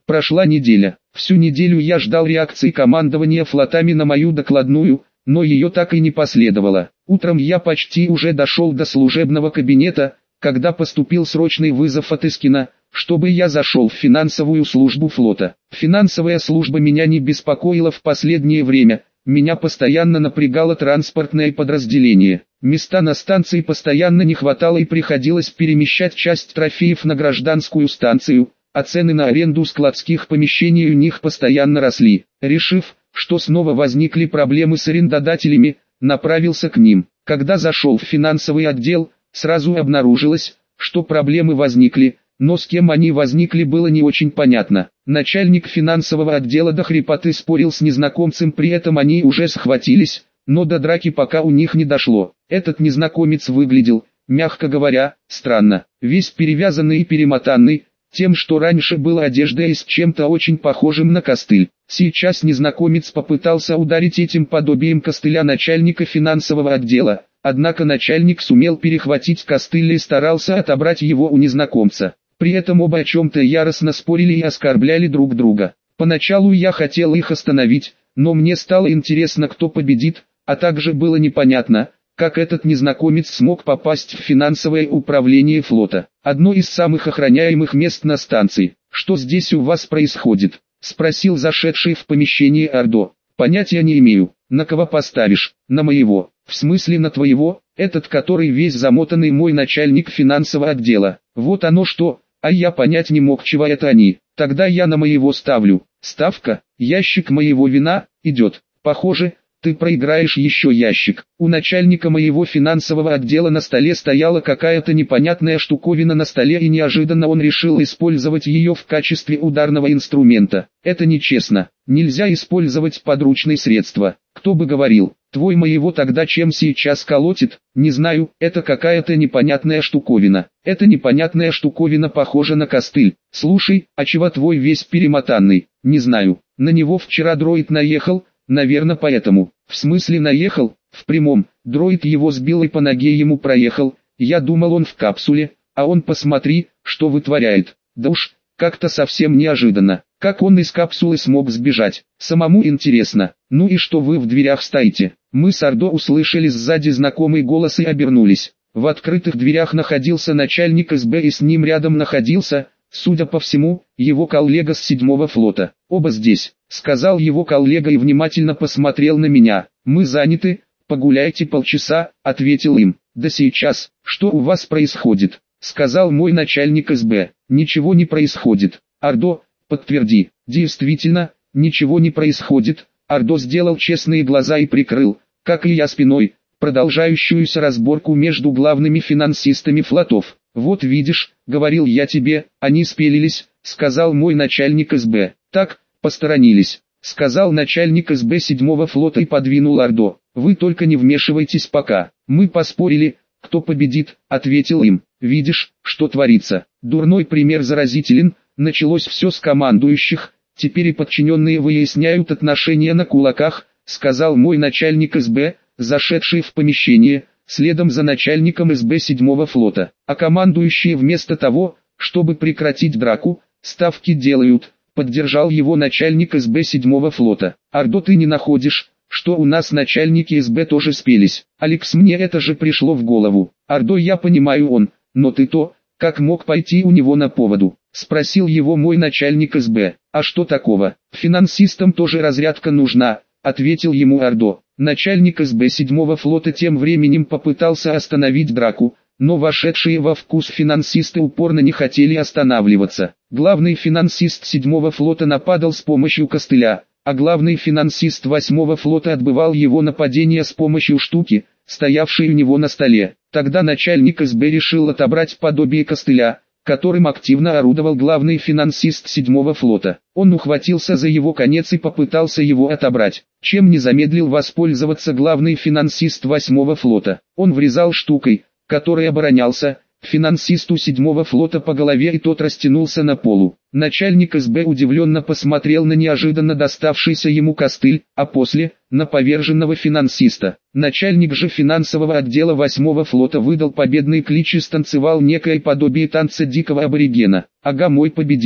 Прошла неделя. Всю неделю я ждал реакции командования флотами на мою докладную, но ее так и не последовало. Утром я почти уже дошел до служебного кабинета, когда поступил срочный вызов от Искина, чтобы я зашел в финансовую службу флота. Финансовая служба меня не беспокоила в последнее время, меня постоянно напрягало транспортное подразделение. Места на станции постоянно не хватало и приходилось перемещать часть трофеев на гражданскую станцию, а цены на аренду складских помещений у них постоянно росли. Решив, что снова возникли проблемы с арендодателями, направился к ним. Когда зашел в финансовый отдел, сразу обнаружилось, что проблемы возникли, но с кем они возникли было не очень понятно. Начальник финансового отдела до хрипоты спорил с незнакомцем, при этом они уже схватились, но до драки пока у них не дошло. Этот незнакомец выглядел, мягко говоря, странно, весь перевязанный и перемотанный, тем, что раньше было одеждой и с чем-то очень похожим на костыль. Сейчас незнакомец попытался ударить этим подобием костыля начальника финансового отдела, однако начальник сумел перехватить костыль и старался отобрать его у незнакомца. При этом оба о чем-то яростно спорили и оскорбляли друг друга. Поначалу я хотел их остановить, но мне стало интересно, кто победит, а также было непонятно, как этот незнакомец смог попасть в финансовое управление флота. Одно из самых охраняемых мест на станции. «Что здесь у вас происходит?» — спросил зашедший в помещение Ордо. «Понятия не имею. На кого поставишь?» «На моего». «В смысле на твоего?» «Этот, который весь замотанный, мой начальник финансового отдела». «Вот оно что, а я понять не мог, чего это они». «Тогда я на моего ставлю». «Ставка? Ящик моего вина? Идет». «Похоже, ты проиграешь еще ящик». У начальника моего финансового отдела на столе стояла какая-то непонятная штуковина на столе, и неожиданно он решил использовать ее в качестве ударного инструмента. Это нечестно. Нельзя использовать подручные средства. Кто бы говорил. Твой моего тогда чем сейчас колотит? Не знаю, это какая-то непонятная штуковина. Эта непонятная штуковина похожа на костыль. Слушай, а чего твой весь перемотанный? Не знаю. На него вчера дроид наехал. Наверно, поэтому. В смысле наехал? В прямом. Дроид его сбил и по ноге ему проехал. Я думал, он в капсуле, а он, посмотри, что вытворяет. Да уж, как-то совсем неожиданно. Как он из капсулы смог сбежать? Самому интересно. Ну и что вы в дверях стоите? Мы с Ордо услышали сзади знакомый голос и обернулись. В открытых дверях находился начальник СБ, и с ним рядом находился, судя по всему, его коллега с 7-го флота. «Оба здесь», — сказал его коллега и внимательно посмотрел на меня. «Мы заняты, погуляйте полчаса», — ответил им. «Да сейчас, что у вас происходит?» — сказал мой начальник СБ. «Ничего не происходит». «Ордо, подтверди». «Действительно, ничего не происходит». Ордо сделал честные глаза и прикрыл, как и я, спиной продолжающуюся разборку между главными финансистами флотов. «Вот видишь, говорил я тебе, они спелились», — сказал мой начальник СБ. «Так, посторонились», — сказал начальник СБ 7-го флота и подвинул Ордо. «Вы только не вмешивайтесь пока». «Мы поспорили, кто победит», — ответил им. «Видишь, что творится. Дурной пример заразителен, началось все с командующих, теперь и подчиненные выясняют отношения на кулаках», — сказал мой начальник СБ, зашедший в помещение, следом за начальником СБ 7-го флота. «А командующие вместо того, чтобы прекратить драку, ставки делают», — поддержал его начальник СБ 7-го флота. «Ордо, ты не находишь, что у нас начальники СБ тоже спелись?» «Алекс, мне это же пришло в голову». «Ордо, я понимаю он, но ты то, как мог пойти у него на поводу?» — спросил его мой начальник СБ. «А что такого? Финансистам тоже разрядка нужна», — ответил ему Ордо. Начальник СБ 7-го флота тем временем попытался остановить драку, но вошедшие во вкус финансисты упорно не хотели останавливаться. Главный финансист 7-го флота нападал с помощью костыля, а главный финансист 8-го флота отбывал его нападение с помощью штуки, стоявшей у него на столе. Тогда начальник СБ решил отобрать подобие костыля, которым активно орудовал главный финансист 7-го флота. Он ухватился за его конец и попытался его отобрать, чем не замедлил воспользоваться главный финансист 8-го флота. Он врезал штукой, которой оборонялся, финансисту 7-го флота по голове, и тот растянулся на полу. Начальник СБ удивленно посмотрел на неожиданно доставшийся ему костыль, а после – на поверженного финансиста. Начальник же финансового отдела 8-го флота выдал победный клич и станцевал некое подобие танца дикого аборигена. «Ага, мой победил»,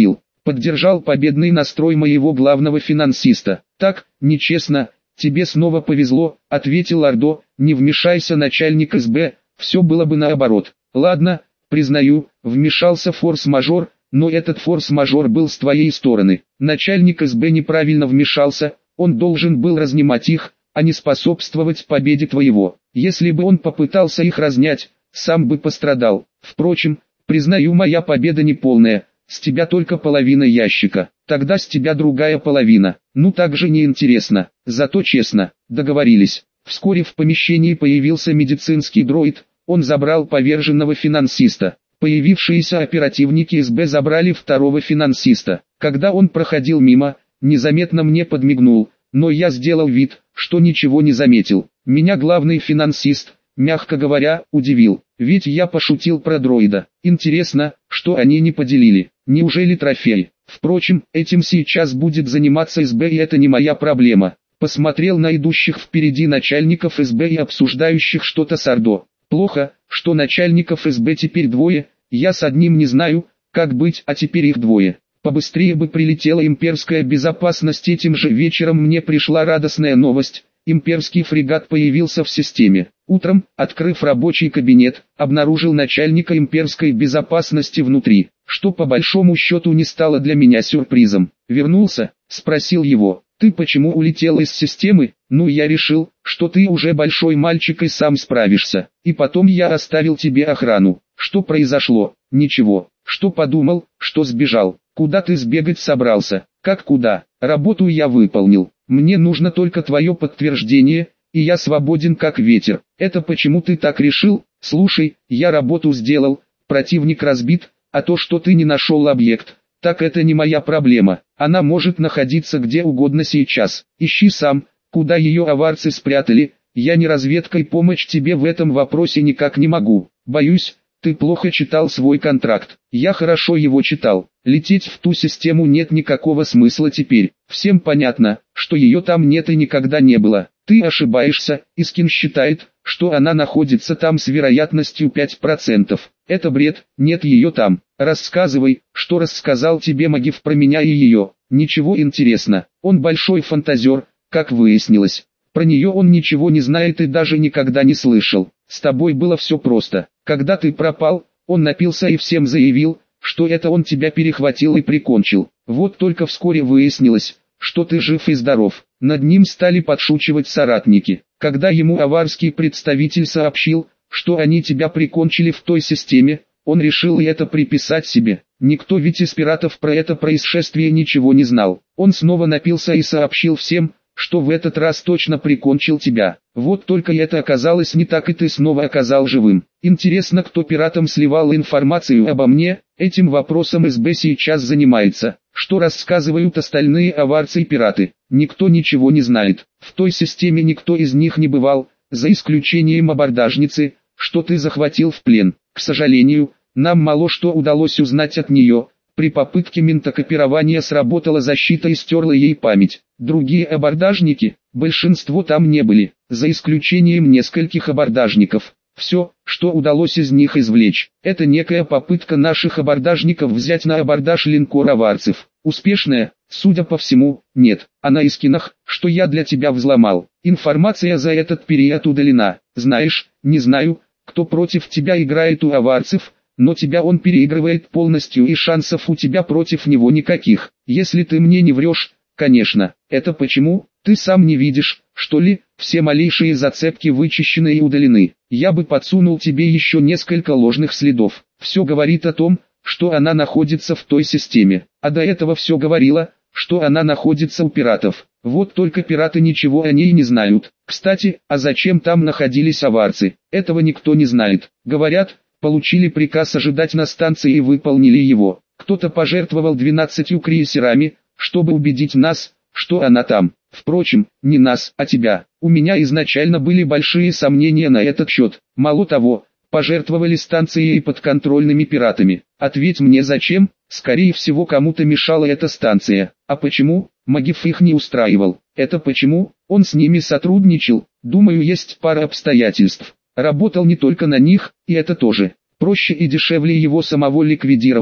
Поддержал победный настрой моего главного финансиста. Так, нечестно, тебе снова повезло, ответил Ордо, не вмешайся, начальник СБ, все было бы наоборот. Ладно, признаю, вмешался форс-мажор, но этот форс-мажор был с твоей стороны. Начальник СБ неправильно вмешался, он должен был разнимать их, а не способствовать победе твоего. Если бы он попытался их разнять, сам бы пострадал. Впрочем, признаю, моя победа не полная, с тебя только половина ящика, тогда с тебя другая половина. Ну так же неинтересно, зато честно, договорились. Вскоре в помещении появился медицинский дроид, он забрал поверженного финансиста. Появившиеся оперативники СБ забрали второго финансиста. Когда он проходил мимо, незаметно мне подмигнул, но я сделал вид, что ничего не заметил. Меня главный финансист, мягко говоря, удивил, ведь я пошутил про дроида. Интересно, что они не поделили, неужели трофей? Впрочем, этим сейчас будет заниматься СБ, и это не моя проблема. Посмотрел на идущих впереди начальников СБ и обсуждающих что-то с Ордо. Плохо, что начальников СБ теперь двое, я с одним не знаю, как быть, а теперь их двое. Побыстрее бы прилетела имперская безопасность. Этим же вечером мне пришла радостная новость, имперский фрегат появился в системе. Утром, открыв рабочий кабинет, обнаружил начальника имперской безопасности внутри, что по большому счету не стало для меня сюрпризом. «Вернулся?» – спросил его. «Ты почему улетел из системы?» «Ну, я решил, что ты уже большой мальчик и сам справишься. И потом я оставил тебе охрану». «Что произошло?» «Ничего». «Что подумал, что сбежал?» «Куда ты сбегать собрался?» «Как куда? Работу я выполнил. Мне нужно только твое подтверждение, и я свободен как ветер». «Это почему ты так решил?» «Слушай, я работу сделал, противник разбит, а то, что ты не нашел объект, так это не моя проблема. Она может находиться где угодно сейчас. Ищи сам, куда ее аварцы спрятали. Я не разведкой, помочь тебе в этом вопросе никак не могу. Боюсь, ты плохо читал свой контракт». «Я хорошо его читал. Лететь в ту систему нет никакого смысла теперь. Всем понятно, что ее там нет и никогда не было». «Ты ошибаешься, Искин считает, что она находится там с вероятностью 5%. Это бред, нет ее там. Рассказывай, что рассказал тебе Магив про меня и ее». «Ничего интересно, он большой фантазер, как выяснилось. Про нее он ничего не знает и даже никогда не слышал. С тобой было все просто. Когда ты пропал, он напился и всем заявил, что это он тебя перехватил и прикончил. Вот только вскоре выяснилось, что ты жив и здоров». Над ним стали подшучивать соратники. Когда ему аварский представитель сообщил, что они тебя прикончили в той системе, он решил и это приписать себе. Никто ведь из пиратов про это происшествие ничего не знал. Он снова напился и сообщил всем, что в этот раз точно прикончил тебя. Вот только это оказалось не так, и ты снова оказал живым. Интересно, кто пиратам сливал информацию обо мне? Этим вопросом СБ сейчас занимается. Что рассказывают остальные аварцы и пираты? Никто ничего не знает. В той системе никто из них не бывал, за исключением абордажницы, что ты захватил в плен. К сожалению, нам мало что удалось узнать от нее. При попытке ментокопирования сработала защита и стерла ей память. Другие абордажники, большинство там не были, за исключением нескольких абордажников. Все, что удалось из них извлечь, это некая попытка наших абордажников взять на абордаж линкор аварцев. Успешная? Судя по всему, нет. А на Искинах, что я для тебя взломал, информация за этот период удалена. Знаешь, не знаю, кто против тебя играет у аварцев, но тебя он переигрывает полностью и шансов у тебя против него никаких. Если ты мне не врешь, конечно. Это почему? Ты сам не видишь, что ли? Все малейшие зацепки вычищены и удалены. Я бы подсунул тебе еще несколько ложных следов. Все говорит о том, что она находится в той системе. А до этого все говорило, что она находится у пиратов. Вот только пираты ничего о ней не знают. Кстати, а зачем там находились аварцы? Этого никто не знает. Говорят, получили приказ ожидать на станции и выполнили его. Кто-то пожертвовал 12 крейсерами, чтобы убедить нас, что она там. Впрочем, не нас, а тебя. У меня изначально были большие сомнения на этот счет. Мало того, пожертвовали станцией и подконтрольными пиратами. Ответь мне, зачем? Скорее всего, кому-то мешала эта станция. А почему? Магив их не устраивал. Это почему? Он с ними сотрудничал. Думаю, есть пара обстоятельств. Работал не только на них, и это тоже. Проще и дешевле его самого ликвидировать,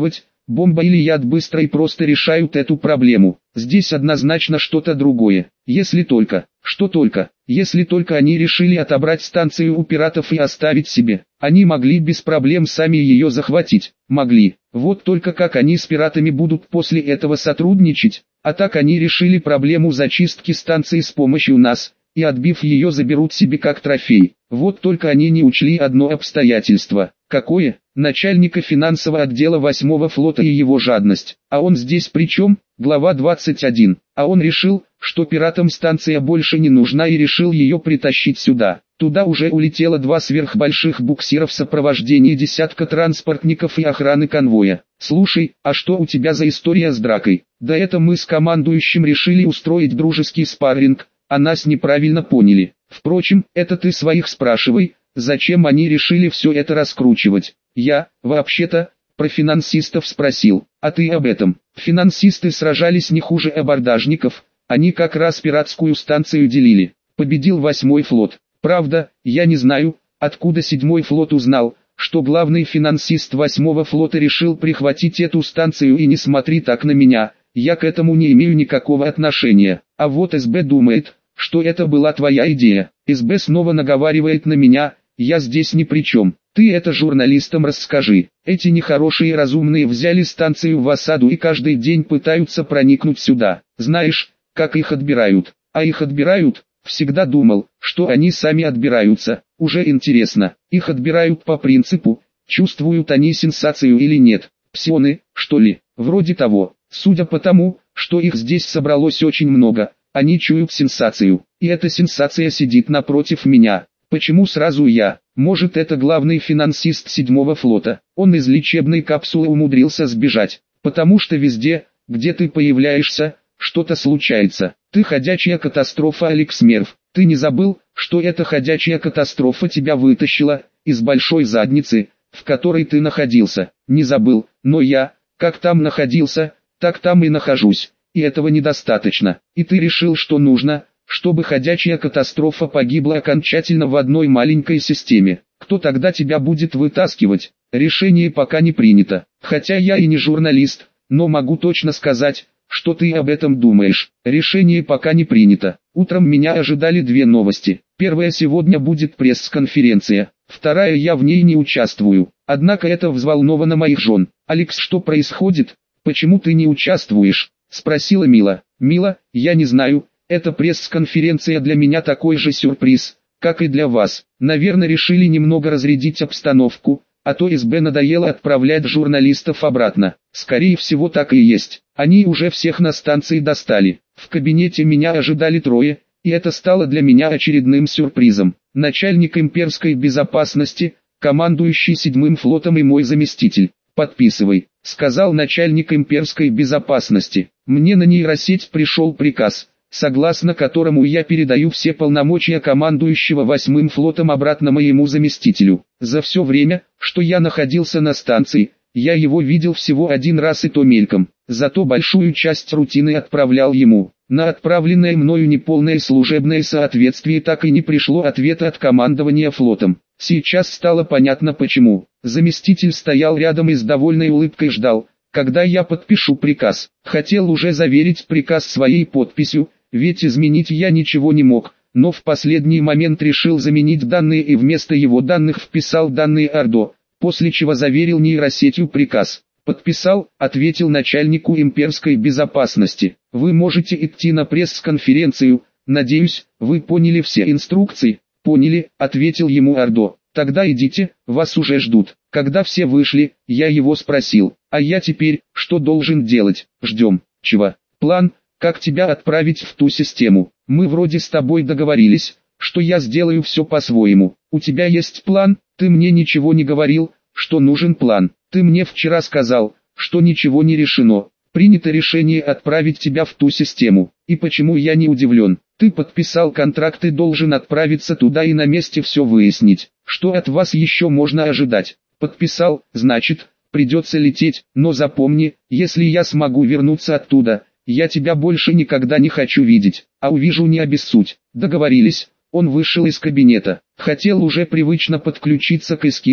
Бомба или яд быстро и просто решают эту проблему. Здесь однозначно что-то другое. Если только, что только, если только они решили отобрать станцию у пиратов и оставить себе, они могли без проблем сами ее захватить. Могли. Вот только как они с пиратами будут после этого сотрудничать? А так они решили проблему зачистки станции с помощью нас, и отбив ее заберут себе как трофей. Вот только они не учли одно обстоятельство. Какое? Начальника финансового отдела 8-го флота и его жадность. А он здесь при чем? Глава 21. А он решил, что пиратам станция больше не нужна и решил ее притащить сюда. Туда уже улетело 2 сверхбольших буксира в сопровождении десятка транспортников и охраны конвоя. Слушай, а что у тебя за история с дракой? Да это мы с командующим решили устроить дружеский спарринг, а нас неправильно поняли. Впрочем, это ты своих спрашивай, зачем они решили все это раскручивать. Я, вообще-то, про финансистов спросил, а ты об этом. Финансисты сражались не хуже абордажников, они как раз пиратскую станцию делили. Победил 8-й флот. Правда, я не знаю, откуда 7-й флот узнал, что главный финансист 8-го флота решил прихватить эту станцию, и не смотри так на меня, я к этому не имею никакого отношения. А вот СБ думает, что это была твоя идея. СБ снова наговаривает на меня, я здесь ни при чем. Ты это журналистам расскажи. Эти нехорошие разумные взяли станцию в осаду и каждый день пытаются проникнуть сюда. Знаешь, как их отбирают? А их отбирают? Всегда думал, что они сами отбираются. Уже интересно, их отбирают по принципу, чувствуют они сенсацию или нет. Псионы, что ли? Вроде того. Судя по тому, что их здесь собралось очень много, они чуют сенсацию. И эта сенсация сидит напротив меня. Почему сразу я? Может, это главный финансист 7-го флота. Он из лечебной капсулы умудрился сбежать. Потому что везде, где ты появляешься, что-то случается. Ты ходячая катастрофа, Алекс Мерв. Ты не забыл, что эта ходячая катастрофа тебя вытащила из большой задницы, в которой ты находился? Не забыл, но я, как там находился, так там и нахожусь. И этого недостаточно. И ты решил, что нужно, чтобы ходячая катастрофа погибла окончательно в одной маленькой системе. Кто тогда тебя будет вытаскивать? Решение пока не принято. Хотя я и не журналист, но могу точно сказать, что ты об этом думаешь. Решение пока не принято. Утром меня ожидали 2 новости. Первая: сегодня будет пресс-конференция. Вторая: я в ней не участвую. Однако это взволновано моих жен. «Алекс, что происходит? Почему ты не участвуешь?» — спросила Мила. «Мила, я не знаю. Эта пресс-конференция для меня такой же сюрприз, как и для вас. Наверное, решили немного разрядить обстановку, а то СБ надоело отправлять журналистов обратно. Скорее всего, так и есть. Они уже всех на станции достали. В кабинете меня ожидали 3, и это стало для меня очередным сюрпризом. Начальник имперской безопасности, командующий 7-м флотом и мой заместитель. «Подписывай», — сказал начальник имперской безопасности. «Мне на нейросеть пришел приказ, согласно которому я передаю все полномочия командующего 8-м флотом обратно моему заместителю. За все время, что я находился на станции, я его видел всего 1 раз, и то мельком, зато большую часть рутины отправлял ему. На отправленное мною неполное служебное соответствие так и не пришло ответа от командования флотом. Сейчас стало понятно почему. Заместитель стоял рядом и с довольной улыбкой ждал, когда я подпишу приказ. Хотел уже заверить приказ своей подписью, ведь изменить я ничего не мог, но в последний момент решил заменить данные и вместо его данных вписал данные Ордо, после чего заверил нейросетью приказ. «Подписал», — ответил начальнику имперской безопасности. «Вы можете идти на пресс-конференцию, надеюсь, вы поняли все инструкции?» «Поняли», — ответил ему Ордо. «Тогда идите, вас уже ждут». Когда все вышли, я его спросил: «А я теперь, что должен делать?» «Ждем». «Чего?» «План, как тебя отправить в ту систему. Мы вроде с тобой договорились, что я сделаю все по-своему. У тебя есть план? Ты мне ничего не говорил, что нужен план. Ты мне вчера сказал, что ничего не решено. Принято решение отправить тебя в ту систему. И почему я не удивлен? Ты подписал контракт и должен отправиться туда и на месте все выяснить. Что от вас еще можно ожидать? Подписал, значит, придется лететь, но запомни, если я смогу вернуться оттуда, я тебя больше никогда не хочу видеть, а увижу, не обессудь». Договорились. Он вышел из кабинета. Хотел уже привычно подключиться к Искину,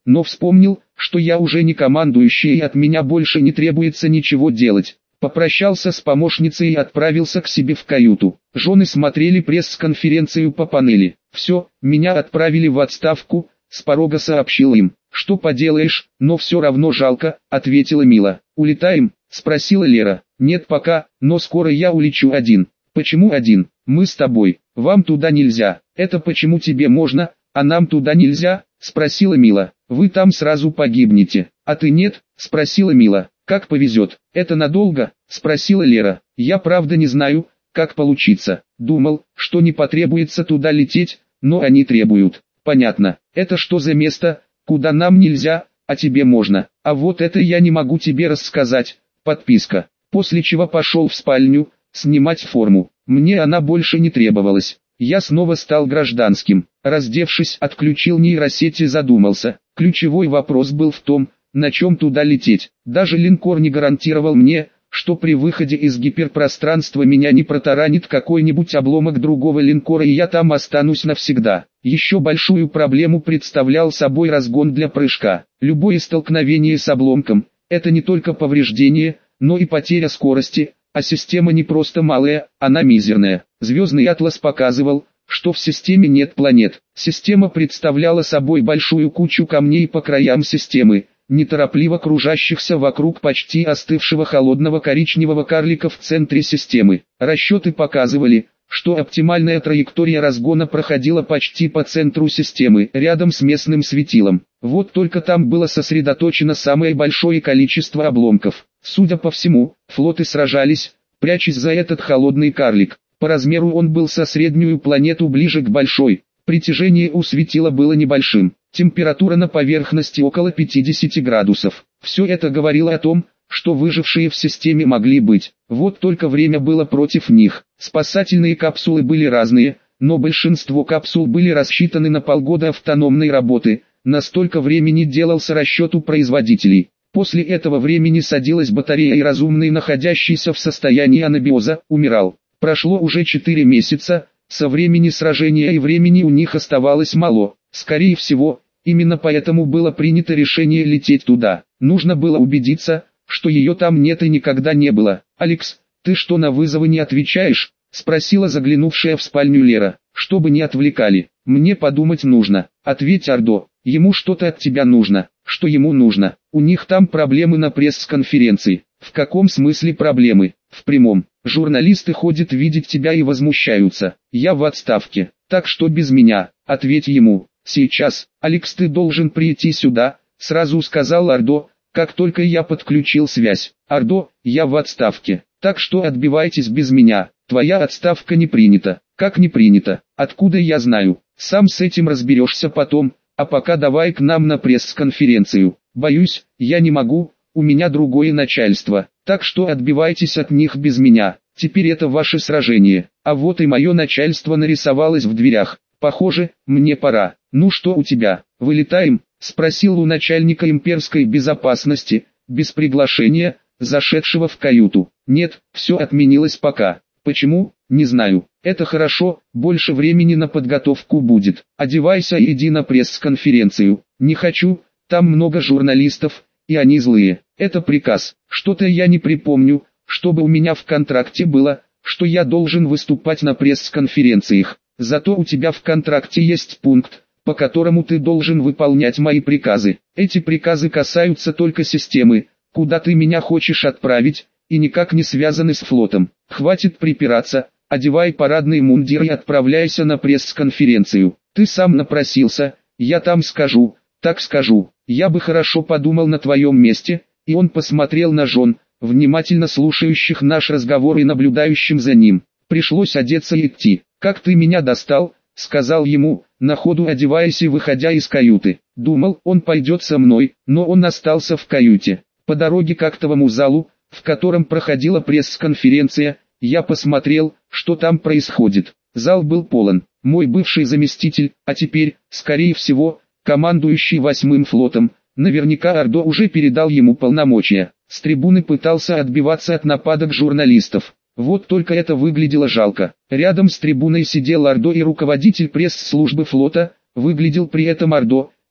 но вспомнил, что я уже не командующий и от меня больше не требуется ничего делать. Попрощался с помощницей и отправился к себе в каюту. Жены смотрели пресс-конференцию по панели. «Все, меня отправили в отставку», — с порога сообщил им. «Что поделаешь, но все равно жалко», — ответила Мила. «Улетаем?» — спросила Лера. «Нет пока, но скоро я улечу один». «Почему один? Мы с тобой. Вам туда нельзя». «Это почему тебе можно, а нам туда нельзя?» — спросила Мила. «Вы там сразу погибнете». «А ты нет?» — спросила Мила. «Как повезет». «Это надолго?» — спросила Лера. «Я правда не знаю, как получится. Думал, что не потребуется туда лететь, но они требуют». «Понятно. Это что за место, куда нам нельзя, а тебе можно?» «А вот это я не могу тебе рассказать. Подписка». После чего пошел в спальню, снимать форму. Мне она больше не требовалась. Я снова стал гражданским. Раздевшись, отключил нейросеть и задумался. Ключевой вопрос был в том, на чем туда лететь. Даже линкор не гарантировал мне, что при выходе из гиперпространства меня не протаранит какой-нибудь обломок другого линкора и я там останусь навсегда. Еще большую проблему представлял собой разгон для прыжка. Любое столкновение с обломком – это не только повреждение, но и потеря скорости, а система не просто малая, она мизерная. Звездный атлас показывал, что в системе нет планет. Система представляла собой большую кучу камней по краям системы, неторопливо кружащихся вокруг почти остывшего холодного коричневого карлика в центре системы. Расчеты показывали, что оптимальная траектория разгона проходила почти по центру системы, рядом с местным светилом. Вот только там было сосредоточено самое большое количество обломков. Судя по всему, флоты сражались, прячась за этот холодный карлик. По размеру он был со среднюю планету ближе к большой. Притяжение у светила было небольшим. Температура на поверхности около 50 градусов. Все это говорило о том, что выжившие в системе могли быть. Вот только время было против них. Спасательные капсулы были разные, но большинство капсул были рассчитаны на полгода автономной работы. Настолько времени делался расчет у производителей. После этого времени садилась батарея и разумный, находящийся в состоянии анабиоза, умирал. Прошло уже 4 месяца, со времени сражения и времени у них оставалось мало. Скорее всего, именно поэтому было принято решение лететь туда. Нужно было убедиться, что ее там нет и никогда не было. «Алекс, ты что, на вызовы не отвечаешь?» — спросила заглянувшая в спальню Лера. «Чтобы не отвлекали. Мне подумать нужно. Ответь, Ордо, ему что-то от тебя нужно». «Что ему нужно? У них там проблемы на пресс-конференции». «В каком смысле проблемы?» «В прямом. Журналисты ходят видеть тебя и возмущаются. Я в отставке, так что без меня. Ответь ему. Сейчас, Алекс, ты должен прийти сюда», — сразу сказал Ордо, как только я подключил связь. «Ордо, я в отставке, так что отбивайтесь без меня. Твоя отставка не принята». «Как не принята? Откуда я знаю? Сам с этим разберешься потом, а пока давай к нам на пресс-конференцию». «Боюсь, я не могу, у меня другое начальство, так что отбивайтесь от них без меня. Теперь это ваше сражение». А вот и мое начальство нарисовалось в дверях. «Похоже, мне пора. Ну что у тебя, вылетаем?» — спросил у начальника имперской безопасности, без приглашения, зашедшего в каюту. «Нет, все отменилось пока». «Почему? Не знаю. Это хорошо, больше времени на подготовку будет. Одевайся и иди на пресс-конференцию». «Не хочу, там много журналистов, и они злые». «Это приказ. Что-то я не припомню, чтобы у меня в контракте было, что я должен выступать на пресс-конференциях. Зато у тебя в контракте есть пункт, по которому ты должен выполнять мои приказы. Эти приказы касаются только системы, куда ты меня хочешь отправить, и никак не связаны с флотом. Хватит припираться, одевай парадный мундир и отправляйся на пресс-конференцию. Ты сам напросился, я там скажу, так скажу. Я бы хорошо подумал на твоем месте». И он посмотрел на жен, внимательно слушающих наш разговор и наблюдающим за ним. Пришлось одеться и идти. «Как ты меня достал?» — сказал ему, на ходу одеваясь и выходя из каюты. Думал, он пойдет со мной, но он остался в каюте. По дороге к актовому залу, в котором проходила пресс-конференция, я посмотрел, что там происходит. Зал был полон. Мой бывший заместитель, а теперь, скорее всего, командующий 8-м флотом, наверняка Ордо уже передал ему полномочия. С трибуны пытался отбиваться от нападок журналистов. Вот только это выглядело жалко. Рядом с трибуной сидел Ордо и руководитель пресс-службы флота, выглядел при этом Ордо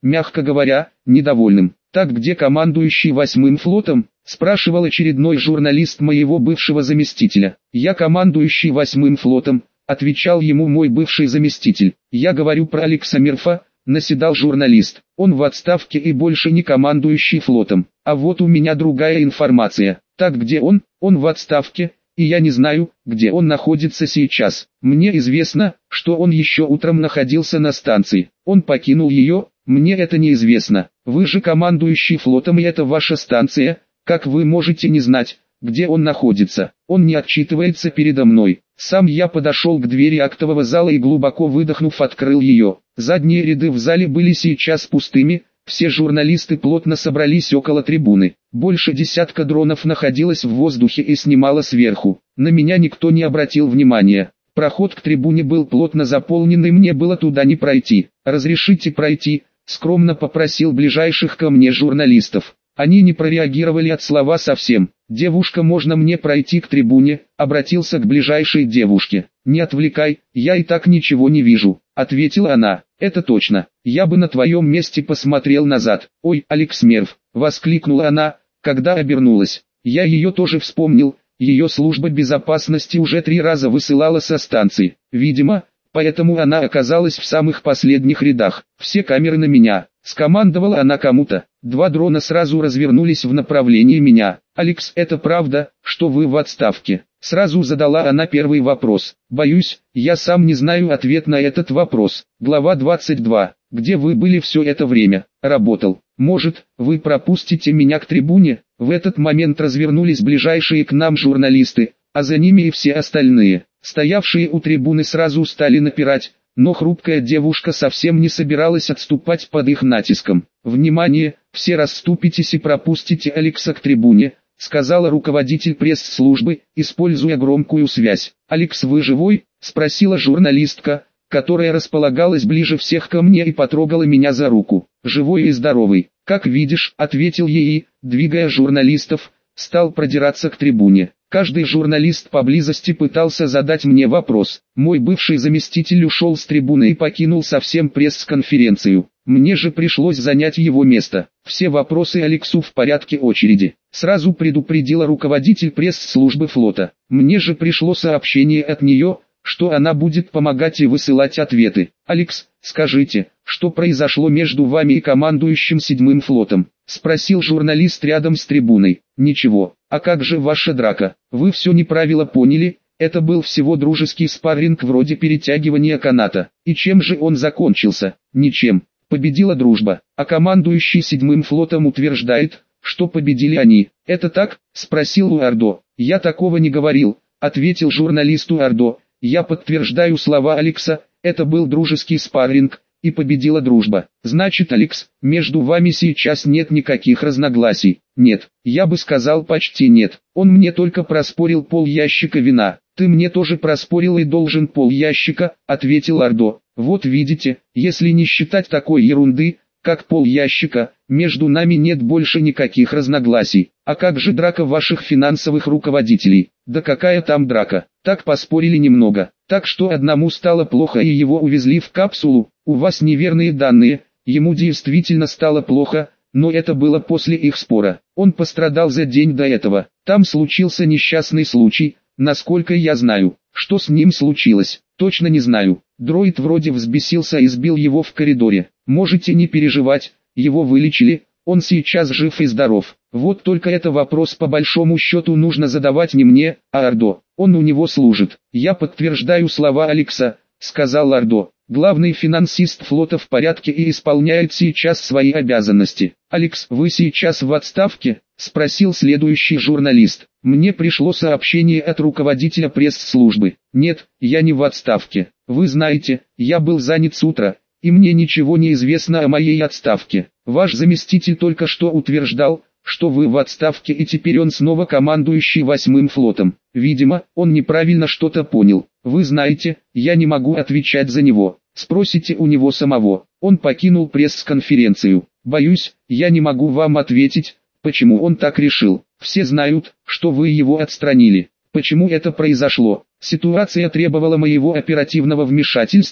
мягко говоря, недовольным. «Так где командующий 8-м флотом?» – спрашивал очередной журналист моего бывшего заместителя. «Я командующий 8-м флотом», – отвечал ему мой бывший заместитель. «Я говорю про Алекса Мерфа», – наседал журналист. «Он в отставке и больше не командующий флотом. А вот у меня другая информация. Так где он? Он в отставке, и я не знаю, где он находится сейчас. Мне известно, что он еще утром находился на станции. Он покинул ее, мне это неизвестно. Вы же командующий флотом, и это ваша станция. Как вы можете не знать, где он находится? Он не отчитывается передо мной». Сам я подошел к двери актового зала и, глубоко выдохнув, открыл ее. Задние ряды в зале были сейчас пустыми, все журналисты плотно собрались около трибуны. Больше десятка дронов находилось в воздухе и снимало сверху. На меня никто не обратил внимания. Проход к трибуне был плотно заполнен, и мне было туда не пройти. «Разрешите пройти?» – скромно попросил ближайших ко мне журналистов. Они не прореагировали от слова совсем. «Девушка, можно мне пройти к трибуне?» – обратился к ближайшей девушке. «Не отвлекай, я и так ничего не вижу», – ответила она. «Это точно, я бы на твоем месте посмотрел назад». «Ой, Алекс Мерф!» – воскликнула она, когда обернулась. Я ее тоже вспомнил, ее служба безопасности уже 3 раза высылала со станции. Видимо, поэтому она оказалась в самых последних рядах. «Все камеры на меня», – скомандовала она кому-то. 2 дрона сразу развернулись в направлении меня. «Алекс, это правда, что вы в отставке?» Сразу задала она первый вопрос. «Боюсь, я сам не знаю ответ на этот вопрос». Глава 22. «Где вы были все это время?» «Работал». «Может, вы пропустите меня к трибуне?» В этот момент развернулись ближайшие к нам журналисты, а за ними и все остальные. Стоявшие у трибуны сразу стали напирать, но хрупкая девушка совсем не собиралась отступать под их натиском. «Внимание, все расступитесь и пропустите Алекса к трибуне», — сказала руководитель пресс-службы, используя громкую связь. «Алекс, вы живой?» — спросила журналистка, которая располагалась ближе всех ко мне и потрогала меня за руку. «Живой и здоровый, как видишь», — ответил ей, двигая журналистов, стал продираться к трибуне. Каждый журналист поблизости пытался задать мне вопрос. Мой бывший заместитель ушел с трибуны и покинул совсем пресс-конференцию. Мне же пришлось занять его место. Все вопросы Алексу в порядке очереди. Сразу предупредила руководитель пресс-службы флота. Мне же пришло сообщение от нее, что она будет помогать и высылать ответы. «Алекс, скажите, что произошло между вами и командующим 7-м флотом?» — спросил журналист рядом с трибуной. «Ничего. А как же ваша драка? Вы все неправильно поняли, это был всего дружеский спарринг вроде перетягивания каната. И чем же он закончился?» «Ничем. Победила дружба. А командующий 7-м флотом утверждает, что победили они». «Это так?» — спросил Уардо. «Я такого не говорил», — ответил журналист Уардо. «Я подтверждаю слова Алекса, это был дружеский спарринг, и победила дружба». «Значит, Алекс, между вами сейчас нет никаких разногласий?» «Нет, я бы сказал почти нет. Он мне только проспорил пол-ящика вина». «Ты мне тоже проспорил и должен пол-ящика», — ответил Ардо. «Вот видите, если не считать такой ерунды, как пол-ящика, между нами нет больше никаких разногласий. А как же драка ваших финансовых руководителей?» «Да какая там драка? Так поспорили немного, так что одному стало плохо и его увезли в капсулу. У вас неверные данные, ему действительно стало плохо, но это было после их спора. Он пострадал за день до этого. Там случился несчастный случай, насколько я знаю. Что с ним случилось, точно не знаю. Дроид вроде взбесился и сбил его в коридоре. Можете не переживать, его вылечили, он сейчас жив и здоров. Вот только это вопрос по большому счету нужно задавать не мне, а Ардо. Он у него служит». «Я подтверждаю слова Алекса», — сказал Ардо. «Главный финансист флота в порядке и исполняет сейчас свои обязанности». «Алекс, вы сейчас в отставке?» — спросил следующий журналист. «Мне пришло сообщение от руководителя пресс-службы». «Нет, я не в отставке. Вы знаете, я был занят с утра, и мне ничего не известно о моей отставке. Ваш заместитель только что утверждал, что вы в отставке, и теперь он снова командующий 8-м флотом. Видимо, он неправильно что-то понял. Вы знаете, я не могу отвечать за него. Спросите у него самого. Он покинул пресс-конференцию. Боюсь, я не могу вам ответить, почему он так решил. Все знают, что вы его отстранили. Почему это произошло? Ситуация требовала моего оперативного вмешательства,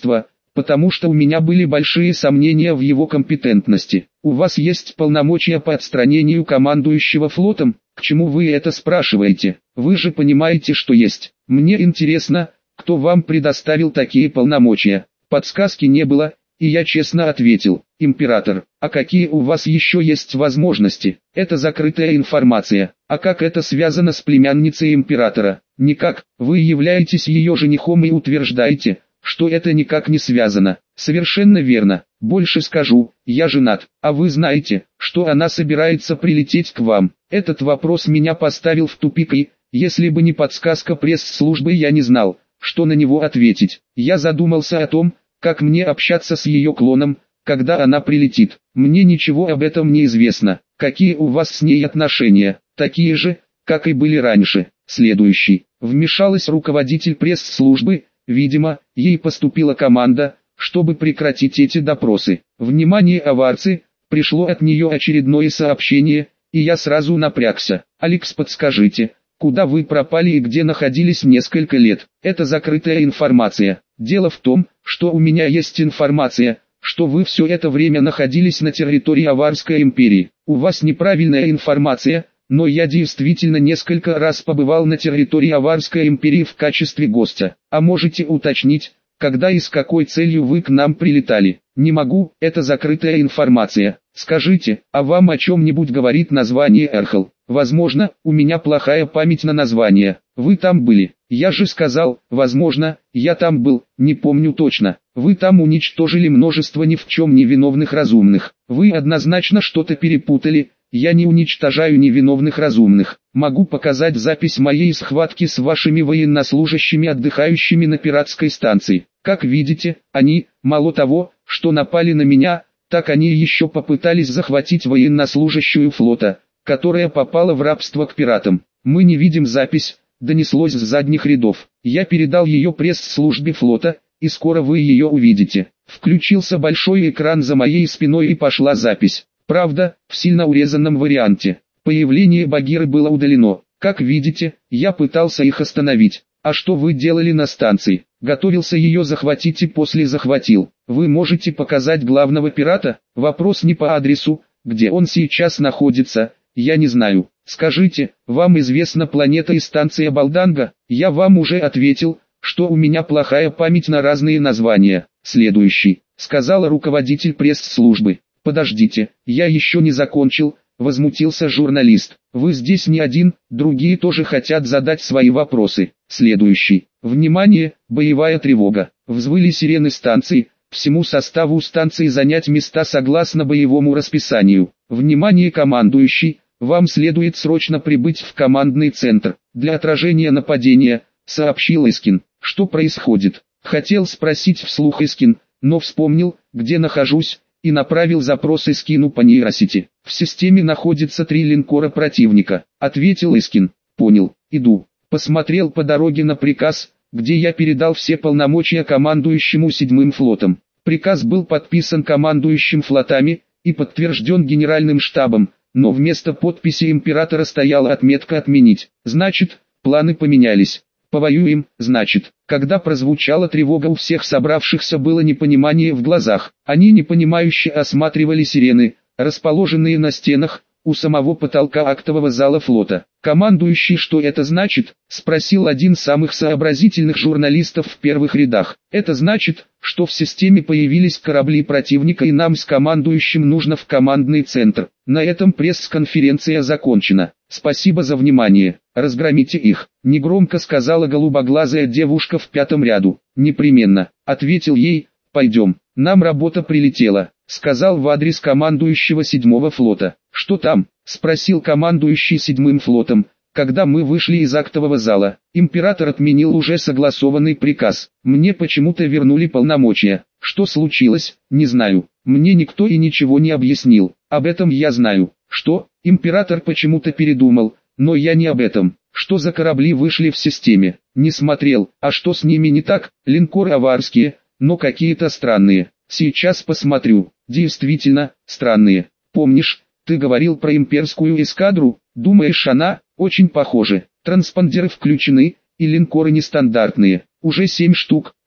потому что у меня были большие сомнения в его компетентности. У вас есть полномочия по отстранению командующего флотом? К чему вы это спрашиваете? Вы же понимаете, что есть. Мне интересно, кто вам предоставил такие полномочия. Подсказки не было, и я честно ответил: император. А какие у вас еще есть возможности? Это закрытая информация. А как это связано с племянницей императора? Никак. Вы являетесь ее женихом и утверждаете, что это никак не связано. Совершенно верно. Больше скажу, я женат, а вы знаете, что она собирается прилететь к вам. Этот вопрос меня поставил в тупик, и, если бы не подсказка пресс-службы, я не знал, что на него ответить. Я задумался о том, как мне общаться с ее клоном, когда она прилетит. Мне ничего об этом не известно. Какие у вас с ней отношения? Такие же, как и были раньше. Следующий. Вмешалась руководитель пресс-службы. Видимо, ей поступила команда, чтобы прекратить эти допросы. Внимание, аварцы, пришло от нее очередное сообщение, и я сразу напрягся. Алекс, подскажите, куда вы пропали и где находились несколько лет? Это закрытая информация. Дело в том, что у меня есть информация, что вы все это время находились на территории Аварской империи. У вас неправильная информация, но я действительно несколько раз побывал на территории Аварской империи в качестве гостя. А можете уточнить, когда и с какой целью вы к нам прилетали? Не могу, это закрытая информация. Скажите, а вам о чем-нибудь говорит название Эрхол? Возможно, у меня плохая память на название. Вы там были? Я же сказал, возможно, я там был, не помню точно. Вы там уничтожили множество ни в чем не виновных разумных. Вы однозначно что-то перепутали. Я не уничтожаю невиновных разумных. Могу показать запись моей схватки с вашими военнослужащими, отдыхающими на пиратской станции. Как видите, они, мало того, что напали на меня, так они еще попытались захватить военнослужащую флота, которая попала в рабство к пиратам. Мы не видим запись, донеслось с задних рядов. Я передал ее пресс-службе флота, и скоро вы ее увидите. Включился большой экран за моей спиной и пошла запись. Правда, в сильно урезанном варианте. Появление Багиры было удалено. Как видите, я пытался их остановить. А что вы делали на станции? Готовился ее захватить и после захватил. Вы можете показать главного пирата? Вопрос не по адресу, где он сейчас находится, я не знаю. Скажите, вам известна планета и станция Балданга? Я вам уже ответил, что у меня плохая память на разные названия. Следующий, сказала руководитель пресс-службы. Подождите, я еще не закончил, возмутился журналист. Вы здесь не один, другие тоже хотят задать свои вопросы. Следующий. Внимание, боевая тревога. Взвыли сирены станции, всему составу станции занять места согласно боевому расписанию. Внимание, командующий, вам следует срочно прибыть в командный центр. Для отражения нападения, сообщил Искин. Что происходит? Хотел спросить вслух Искин, но вспомнил, где нахожусь, и направил запрос Искину по нейросети. В системе находится 3 линкора противника, ответил Искин. Понял, иду. Посмотрел по дороге на приказ, где я передал все полномочия командующему 7-м флотом. Приказ был подписан командующим флотами и подтвержден генеральным штабом, но вместо подписи императора стояла отметка «Отменить». Значит, планы поменялись. Повоюем, значит. Когда прозвучала тревога, у всех собравшихся было непонимание в глазах. Они непонимающе осматривали сирены, расположенные на стенах, у самого потолка актового зала флота. «Командующий, что это значит?» – спросил один из самых сообразительных журналистов в первых рядах. «Это значит, что в системе появились корабли противника и нам с командующим нужно в командный центр. На этом пресс-конференция закончена. Спасибо за внимание. Разгромите их», – негромко сказала голубоглазая девушка в 5-м ряду. «Непременно», – ответил ей. «Пойдем, нам работа прилетела», – сказал в адрес командующего 7-го флота. «Что там?» – спросил командующий 7-м флотом, когда мы вышли из актового зала. «Император отменил уже согласованный приказ. Мне почему-то вернули полномочия. Что случилось, не знаю. Мне никто и ничего не объяснил. Об этом я знаю». «Что?» «Император почему-то передумал, но я не об этом. Что за корабли вышли в системе?» «Не смотрел. А что с ними не так?» «Линкоры аварские, но какие-то странные. Сейчас посмотрю». «Действительно, странные. Помнишь, ты говорил про имперскую эскадру? Думаешь, она? Очень похоже. Транспондеры включены, и линкоры нестандартные. Уже 7 штук,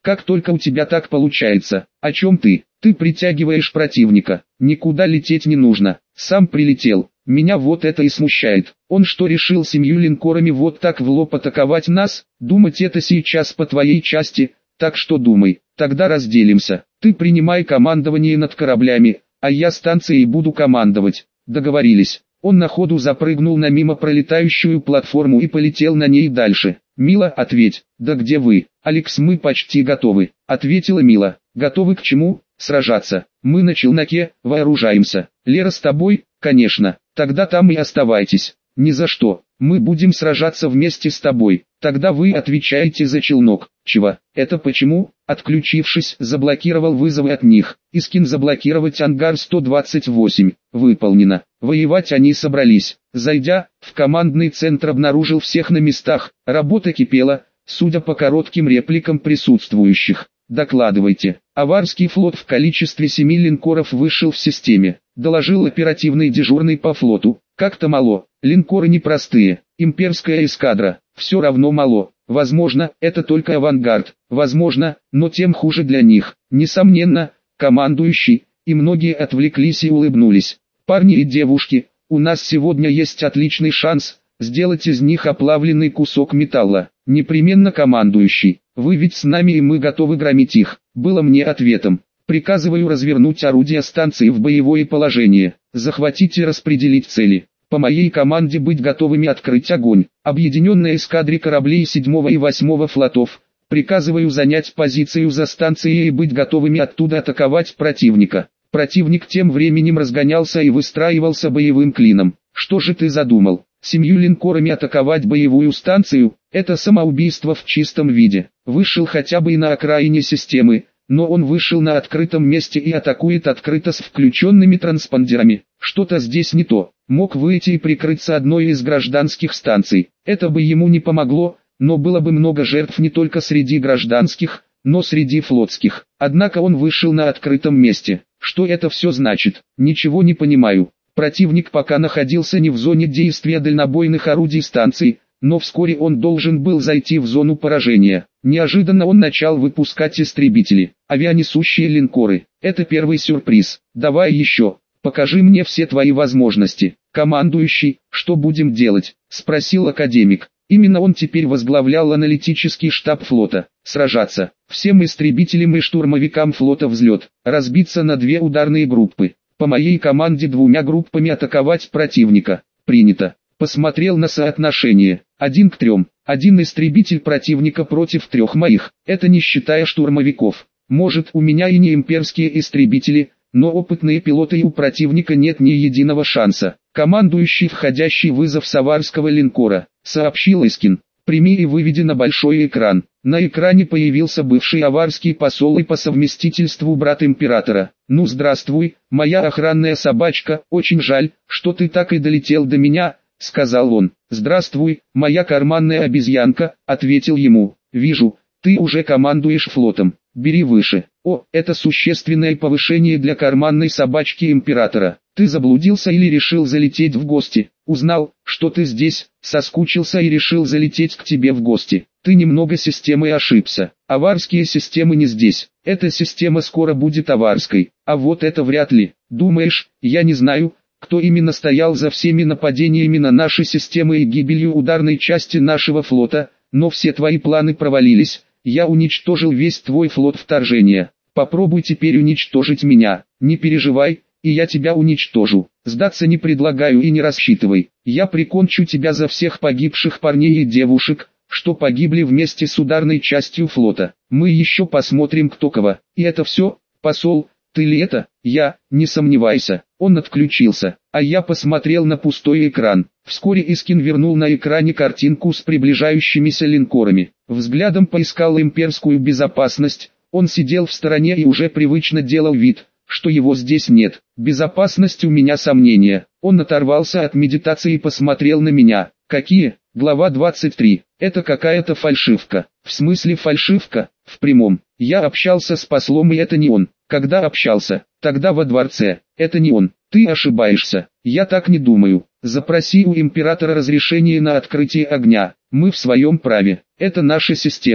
Как только у тебя так получается. О чем ты? Ты притягиваешь противника. Никуда лететь не нужно. Сам прилетел. Меня вот это и смущает. Он что, решил 7 линкорами вот так в лоб атаковать нас? Думать это сейчас по твоей части, так что думай. Тогда разделимся. Ты принимай командование над кораблями, а я станцией буду командовать. Договорились. Он на ходу запрыгнул на мимо пролетающую платформу и полетел на ней дальше. «Мила, ответь». «Да где вы?» «Алекс, мы почти готовы», — ответила Мила. «Готовы к чему?» «Сражаться. Мы на челноке, вооружаемся». «Лера с тобой?» «Конечно. Тогда там и оставайтесь». «Ни за что. Мы будем сражаться вместе с тобой. Тогда вы отвечаете за челнок». «Чего? Это почему?» Отключившись, заблокировал вызовы от них. Искин заблокировать ангар 128. Выполнено. Воевать они собрались. Зайдя, в командный центр обнаружил всех на местах. Работа кипела, судя по коротким репликам присутствующих. «Докладывайте». Аварский флот в количестве 7 линкоров вышел в системе. Доложил оперативный дежурный по флоту. «Как-то мало. Линкоры непростые. Имперская эскадра. Все равно мало. Возможно, это только авангард. Возможно, но тем хуже для них. Несомненно, командующий». И многие отвлеклись и улыбнулись. «Парни и девушки, у нас сегодня есть отличный шанс сделать из них оплавленный кусок металла. Непременно командующий. Вы ведь с нами и мы готовы громить их», было мне ответом. «Приказываю развернуть орудия станции в боевое положение. Захватить и распределить цели. По моей команде быть готовыми открыть огонь. Объединенной эскадре кораблей 7 и 8 флотов. Приказываю занять позицию за станцией и быть готовыми оттуда атаковать противника». Противник тем временем разгонялся и выстраивался боевым клином. «Что же ты задумал? 7 линкорами атаковать боевую станцию? Это самоубийство в чистом виде. Вышел хотя бы и на окраине системы, но он вышел на открытом месте и атакует открыто с включенными транспондерами. Что-то здесь не то. Мог выйти и прикрыться одной из гражданских станций. Это бы ему не помогло, но было бы много жертв не только среди гражданских, но среди флотских. Однако он вышел на открытом месте. Что это все значит? Ничего не понимаю. Противник пока находился не в зоне действия дальнобойных орудий станции, но вскоре он должен был зайти в зону поражения. Неожиданно он начал выпускать истребители, авианесущие линкоры. Это первый сюрприз. Давай еще. Покажи мне все твои возможности. «Командующий, что будем делать?» – спросил академик. Именно он теперь возглавлял аналитический штаб флота. «Сражаться. Всем истребителям и штурмовикам флота взлет. Разбиться на 2 ударные группы. По моей команде 2 группами атаковать противника». «Принято». Посмотрел на соотношение. 1 к 3. 1 истребитель противника против 3 моих. Это не считая штурмовиков. Может, у меня и не имперские истребители, но опытные пилоты и у противника нет ни единого шанса. «Командующий входящий вызов с аварского линкора», — сообщил Искин. «Прими и выведи на большой экран». На экране появился бывший аварский посол и по совместительству брат императора. «Ну здравствуй, моя охранная собачка, очень жаль, что ты так и долетел до меня», — сказал он. «Здравствуй, моя карманная обезьянка», — ответил ему. «Вижу, ты уже командуешь флотом. Бери выше». «О, это существенное повышение для карманной собачки императора. Ты заблудился или решил залететь в гости? Узнал, что ты здесь, соскучился и решил залететь к тебе в гости. Ты немного системой ошибся. Аварские системы не здесь. Эта система скоро будет аварской. А вот это вряд ли. Думаешь, я не знаю, кто именно стоял за всеми нападениями на наши системы и гибелью ударной части нашего флота, но все твои планы провалились. Я уничтожил весь твой флот вторжения. Попробуй теперь уничтожить меня. Не переживай, и я тебя уничтожу. Сдаться не предлагаю и не рассчитывай. Я прикончу тебя за всех погибших парней и девушек, что погибли вместе с ударной частью флота. Мы еще посмотрим кто кого. И это все, посол, ты ли это? Я, не сомневайся». Он отключился, а я посмотрел на пустой экран. Вскоре Искин вернул на экране картинку с приближающимися линкорами. Взглядом поискал имперскую безопасность. Он сидел в стороне и уже привычно делал вид, что его здесь нет. «Безопасность у меня сомнения». Он оторвался от медитации и посмотрел на меня. «Какие?» Глава 23. «Это какая-то фальшивка». «В смысле фальшивка?» «В прямом. Я общался с послом, и это не он». «Когда общался?» «Тогда во дворце». «Это не он». «Ты ошибаешься». «Я так не думаю». «Запроси у императора разрешение на открытие огня. Мы в своем праве. Это наша система.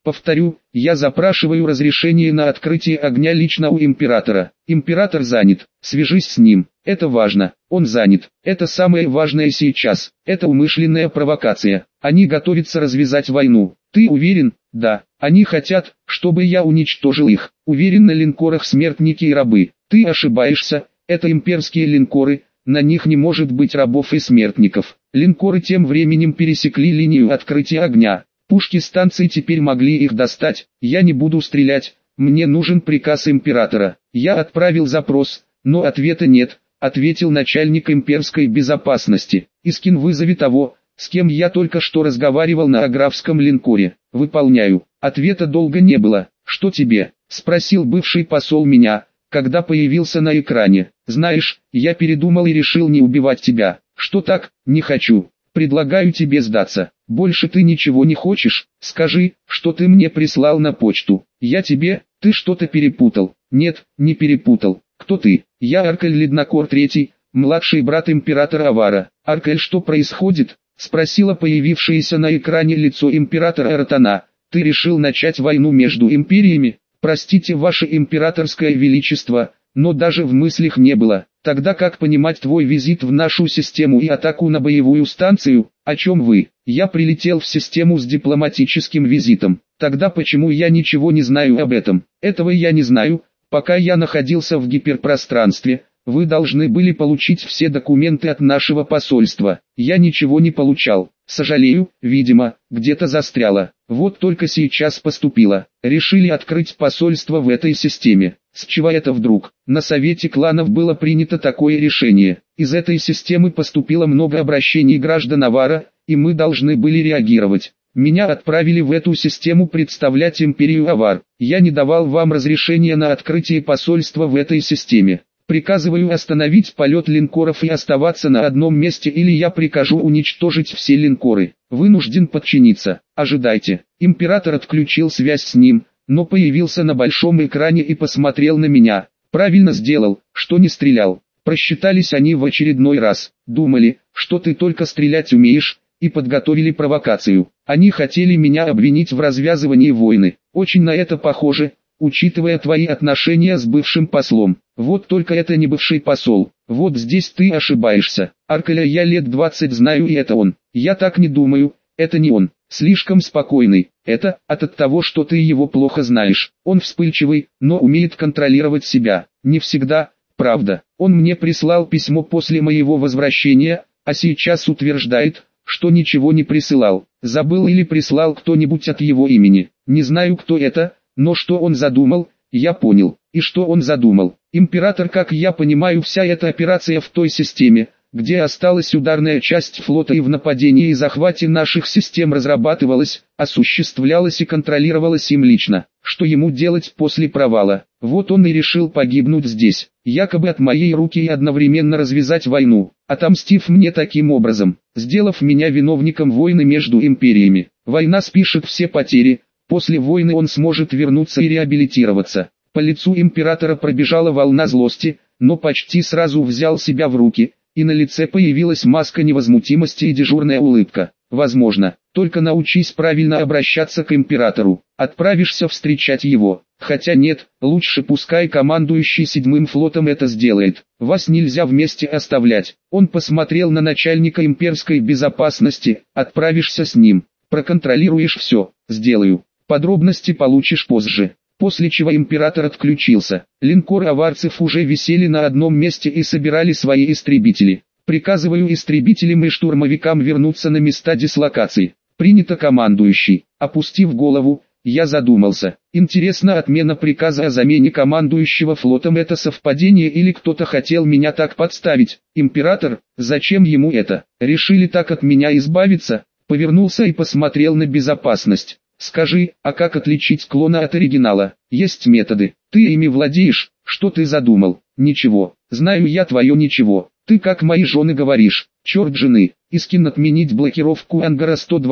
Повторю, я запрашиваю разрешение на открытие огня лично у императора. Император занят, свяжись с ним, это важно, он занят, это самое важное сейчас, это умышленная провокация, они готовятся развязать войну. Ты уверен? Да, они хотят, чтобы я уничтожил их. Уверен на линкорах смертники и рабы. Ты ошибаешься, это имперские линкоры, на них не может быть рабов и смертников. Линкоры тем временем пересекли линию открытия огня. Пушки станции теперь могли их достать. Я не буду стрелять, мне нужен приказ императора. Я отправил запрос, но ответа нет, ответил начальник имперской безопасности. Искин, вызови того, с кем я только что разговаривал на аграфском линкоре. Выполняю. Ответа долго не было. Что тебе? Спросил бывший посол меня, когда появился на экране. Знаешь, я передумал и решил не убивать тебя. Что так? Не хочу. Предлагаю тебе сдаться. Больше ты ничего не хочешь? Скажи, что ты мне прислал на почту. Я тебе, ты что-то перепутал. Нет, не перепутал. Кто ты? Я Аркель Леднокор III, младший брат императора Авара. Аркель, что происходит? Спросила появившееся на экране лицо императора Эратана. Ты решил начать войну между империями? Простите, ваше императорское величество, но даже в мыслях не было. Тогда как понимать твой визит в нашу систему и атаку на боевую станцию? О чем вы? Я прилетел в систему с дипломатическим визитом. Тогда почему я ничего не знаю об этом? Этого я не знаю. Пока я находился в гиперпространстве, вы должны были получить все документы от нашего посольства. Я ничего не получал. Сожалею, видимо, где-то застряло. Вот только сейчас поступило. Решили открыть посольство в этой системе. С чего это вдруг? На совете кланов было принято такое решение. Из этой системы поступило много обращений граждан Авара, и мы должны были реагировать. Меня отправили в эту систему представлять империю Авар. Я не давал вам разрешения на открытие посольства в этой системе. Приказываю остановить полет линкоров и оставаться на одном месте, или я прикажу уничтожить все линкоры. Вынужден подчиниться. Ожидайте. Император отключил связь с ним, но появился на большом экране и посмотрел на меня. Правильно сделал, что не стрелял. Просчитались они в очередной раз. Думали, что ты только стрелять умеешь, и подготовили провокацию. Они хотели меня обвинить в развязывании войны. Очень на это похоже, учитывая твои отношения с бывшим послом. Вот только это не бывший посол. Вот здесь ты ошибаешься. Аркеля я лет 20 знаю, и это он. Я так не думаю, это не он. Слишком спокойный. Это от того, что ты его плохо знаешь. Он вспыльчивый, но умеет контролировать себя. Не всегда, правда. Он мне прислал письмо после моего возвращения, а сейчас утверждает, что ничего не присылал. Забыл или прислал кто-нибудь от его имени. Не знаю, кто это, но что он задумал, я понял. И что он задумал? Император, как я понимаю, вся эта операция в той системе, где осталась ударная часть флота, и в нападении и захвате наших систем разрабатывалась, осуществлялась и контролировалась им лично. Что ему делать после провала? Вот он и решил погибнуть здесь, якобы от моей руки, и одновременно развязать войну, отомстив мне таким образом, сделав меня виновником войны между империями. Война спишет все потери, после войны он сможет вернуться и реабилитироваться. По лицу императора пробежала волна злости, но почти сразу взял себя в руки, и на лице появилась маска невозмутимости и дежурная улыбка. Возможно, только научись правильно обращаться к императору, отправишься встречать его. Хотя нет, лучше пускай командующий 7-м флотом это сделает. Вас нельзя вместе оставлять. Он посмотрел на начальника имперской безопасности. Отправишься с ним. Проконтролируешь все. Сделаю. Подробности получишь позже. После чего император отключился. Линкоры аварцев уже висели на одном месте и собирали свои истребители. Приказываю истребителям и штурмовикам вернуться на места дислокации. Принято, командующий. Опустив голову, я задумался. Интересно, отмена приказа о замене командующего флотом — это совпадение, или кто-то хотел меня так подставить? Император, зачем ему это? Решили так от меня избавиться? Повернулся и посмотрел на безопасность. Скажи, а как отличить клона от оригинала? Есть методы. Ты ими владеешь? Что ты задумал? Ничего. Знаю я твое ничего. Ты как мои жены говоришь. Черт жены. Искин, отменить блокировку ангара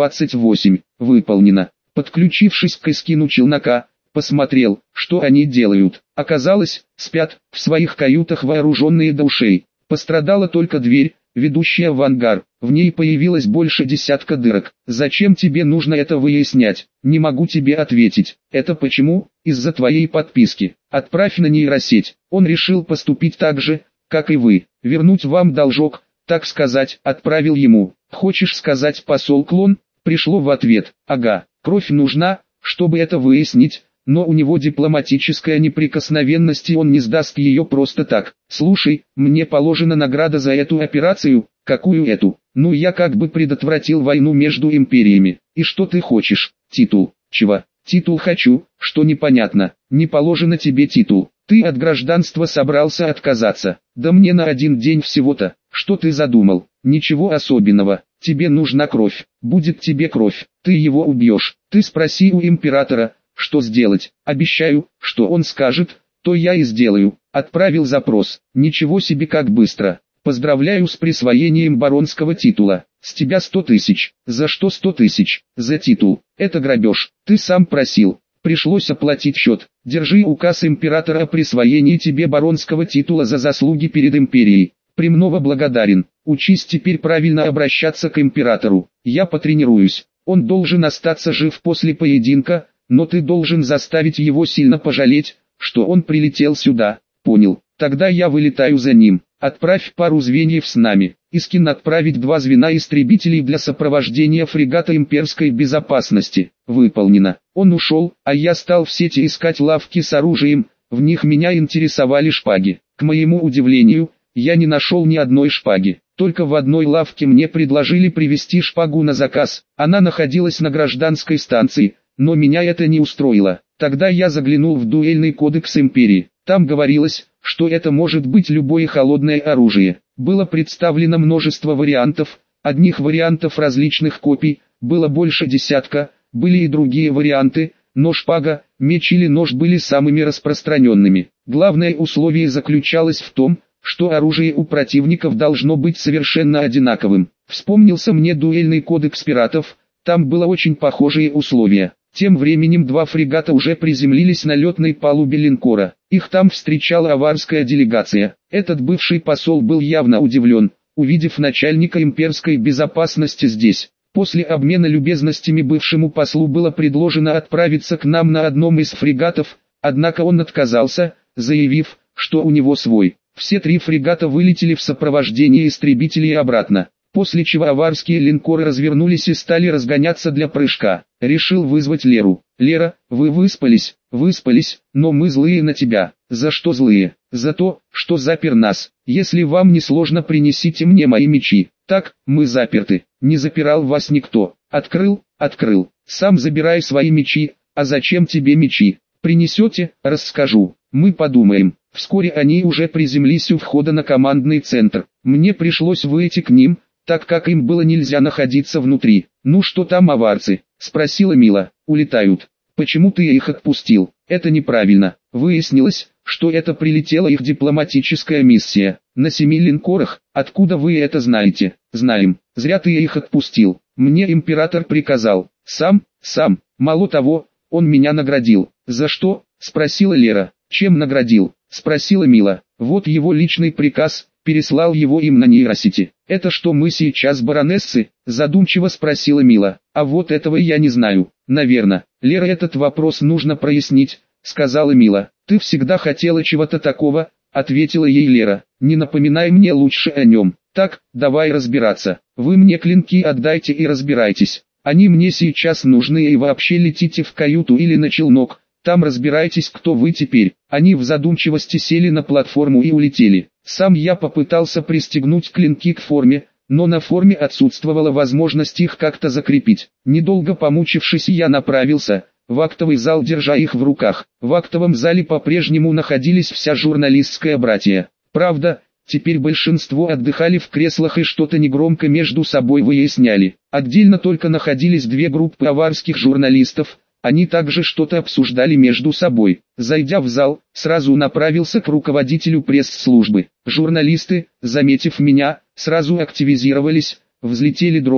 128. Выполнено. Подключившись к Искину челнока, посмотрел, что они делают. Оказалось, спят в своих каютах вооруженные до ушей. Пострадала только дверь, ведущая в ангар. В ней появилось больше десятка дырок. Зачем тебе нужно это выяснять? Не могу тебе ответить. Это почему? Из-за твоей подписки. Отправь на нейросеть. Он решил поступить так же, как и вы. Вернуть вам должок, так сказать, отправил ему. Хочешь сказать, посол Клон? Пришло в ответ. Ага, кровь нужна, чтобы это выяснить. Но у него дипломатическая неприкосновенность, и он не сдаст ее просто так. Слушай, мне положена награда за эту операцию. Какую эту? Ну, я как бы предотвратил войну между империями. И что ты хочешь? Титул. Чего? Титул хочу, что непонятно. Не положено тебе титул. Ты от гражданства собрался отказаться. Да мне на один день всего-то. Что ты задумал? Ничего особенного. Тебе нужна кровь. Будет тебе кровь. Ты его убьешь. Ты спроси у императора, что сделать. Обещаю, что он скажет, то я и сделаю. Отправил запрос. Ничего себе, как быстро. Поздравляю с присвоением баронского титула. С тебя 100 тысяч. За что 100 тысяч? За титул. Это грабеж. Ты сам просил. Пришлось оплатить счет. Держи указ императора о присвоении тебе баронского титула за заслуги перед империей. Премного благодарен. Учись теперь правильно обращаться к императору. Я потренируюсь. Он должен остаться жив после поединка, но ты должен заставить его сильно пожалеть, что он прилетел сюда. Понял? Тогда я вылетаю за ним. Отправь пару звеньев с нами. Искин отправить 2 звена истребителей для сопровождения фрегата имперской безопасности. Выполнено. Он ушел, а я стал в сети искать лавки с оружием, в них меня интересовали шпаги. К моему удивлению, я не нашел ни одной шпаги. Только в одной лавке мне предложили привезти шпагу на заказ. Она находилась на гражданской станции, но меня это не устроило. Тогда я заглянул в дуэльный кодекс империи. Там говорилось, что это может быть любое холодное оружие. Было представлено множество вариантов, одних вариантов различных копий, было больше десятка, были и другие варианты, но шпага, меч или нож были самыми распространенными. Главное условие заключалось в том, что оружие у противников должно быть совершенно одинаковым. Вспомнился мне дуэльный кодекс пиратов, там было очень похожие условия. Тем временем 2 фрегата уже приземлились на летной палубе линкора. Их там встречала аварская делегация. Этот бывший посол был явно удивлен, увидев начальника имперской безопасности здесь. После обмена любезностями бывшему послу было предложено отправиться к нам на одном из фрегатов, однако он отказался, заявив, что у него свой. Все 3 фрегата вылетели в сопровождении истребителей обратно. После чего аварские линкоры развернулись и стали разгоняться для прыжка. Решил вызвать Леру. «Лера, вы выспались?» «Выспались, но мы злые на тебя». «За что злые?» «За то, что запер нас. Если вам не сложно, принесите мне мои мечи». «Так, мы заперты». «Не запирал вас никто». «Открыл, открыл. Сам забирай свои мечи». «А зачем тебе мечи?» «Принесете, расскажу. Мы подумаем». Вскоре они уже приземлились у входа на командный центр. Мне пришлось выйти к ним, так как им было нельзя находиться внутри. «Ну что там аварцы?» – спросила Мила. «Улетают». «Почему ты их отпустил?» «Это неправильно. Выяснилось, что это прилетела их дипломатическая миссия. На 7 линкорах. Откуда вы это знаете?» «Знаем. Зря ты их отпустил. Мне император приказал. Сам. Мало того, он меня наградил». «За что?» – спросила Лера. «Чем наградил?» – спросила Мила. «Вот его личный приказ». Переслал его им на нейросети. «Это что, мы сейчас баронессы?» – задумчиво спросила Мила. «А вот этого я не знаю. Наверно. Лера, этот вопрос нужно прояснить», – сказала Мила. «Ты всегда хотела чего-то такого», – ответила ей Лера. «Не напоминай мне лучше о нем. Так, давай разбираться. Вы мне клинки отдайте и разбирайтесь. Они мне сейчас нужны, и вообще летите в каюту или на челнок. Там разбирайтесь, кто вы теперь». Они в задумчивости сели на платформу и улетели. Сам я попытался пристегнуть клинки к форме, но на форме отсутствовала возможность их как-то закрепить. Недолго помучившись, я направился в актовый зал, держа их в руках. В актовом зале по-прежнему находились вся журналистская братья. Правда, теперь большинство отдыхали в креслах и что-то негромко между собой выясняли. Отдельно только находились 2 группы аварских журналистов. Они также что-то обсуждали между собой. Зайдя в зал, сразу направился к руководителю пресс-службы. Журналисты, заметив меня, сразу активизировались, взлетели дроны,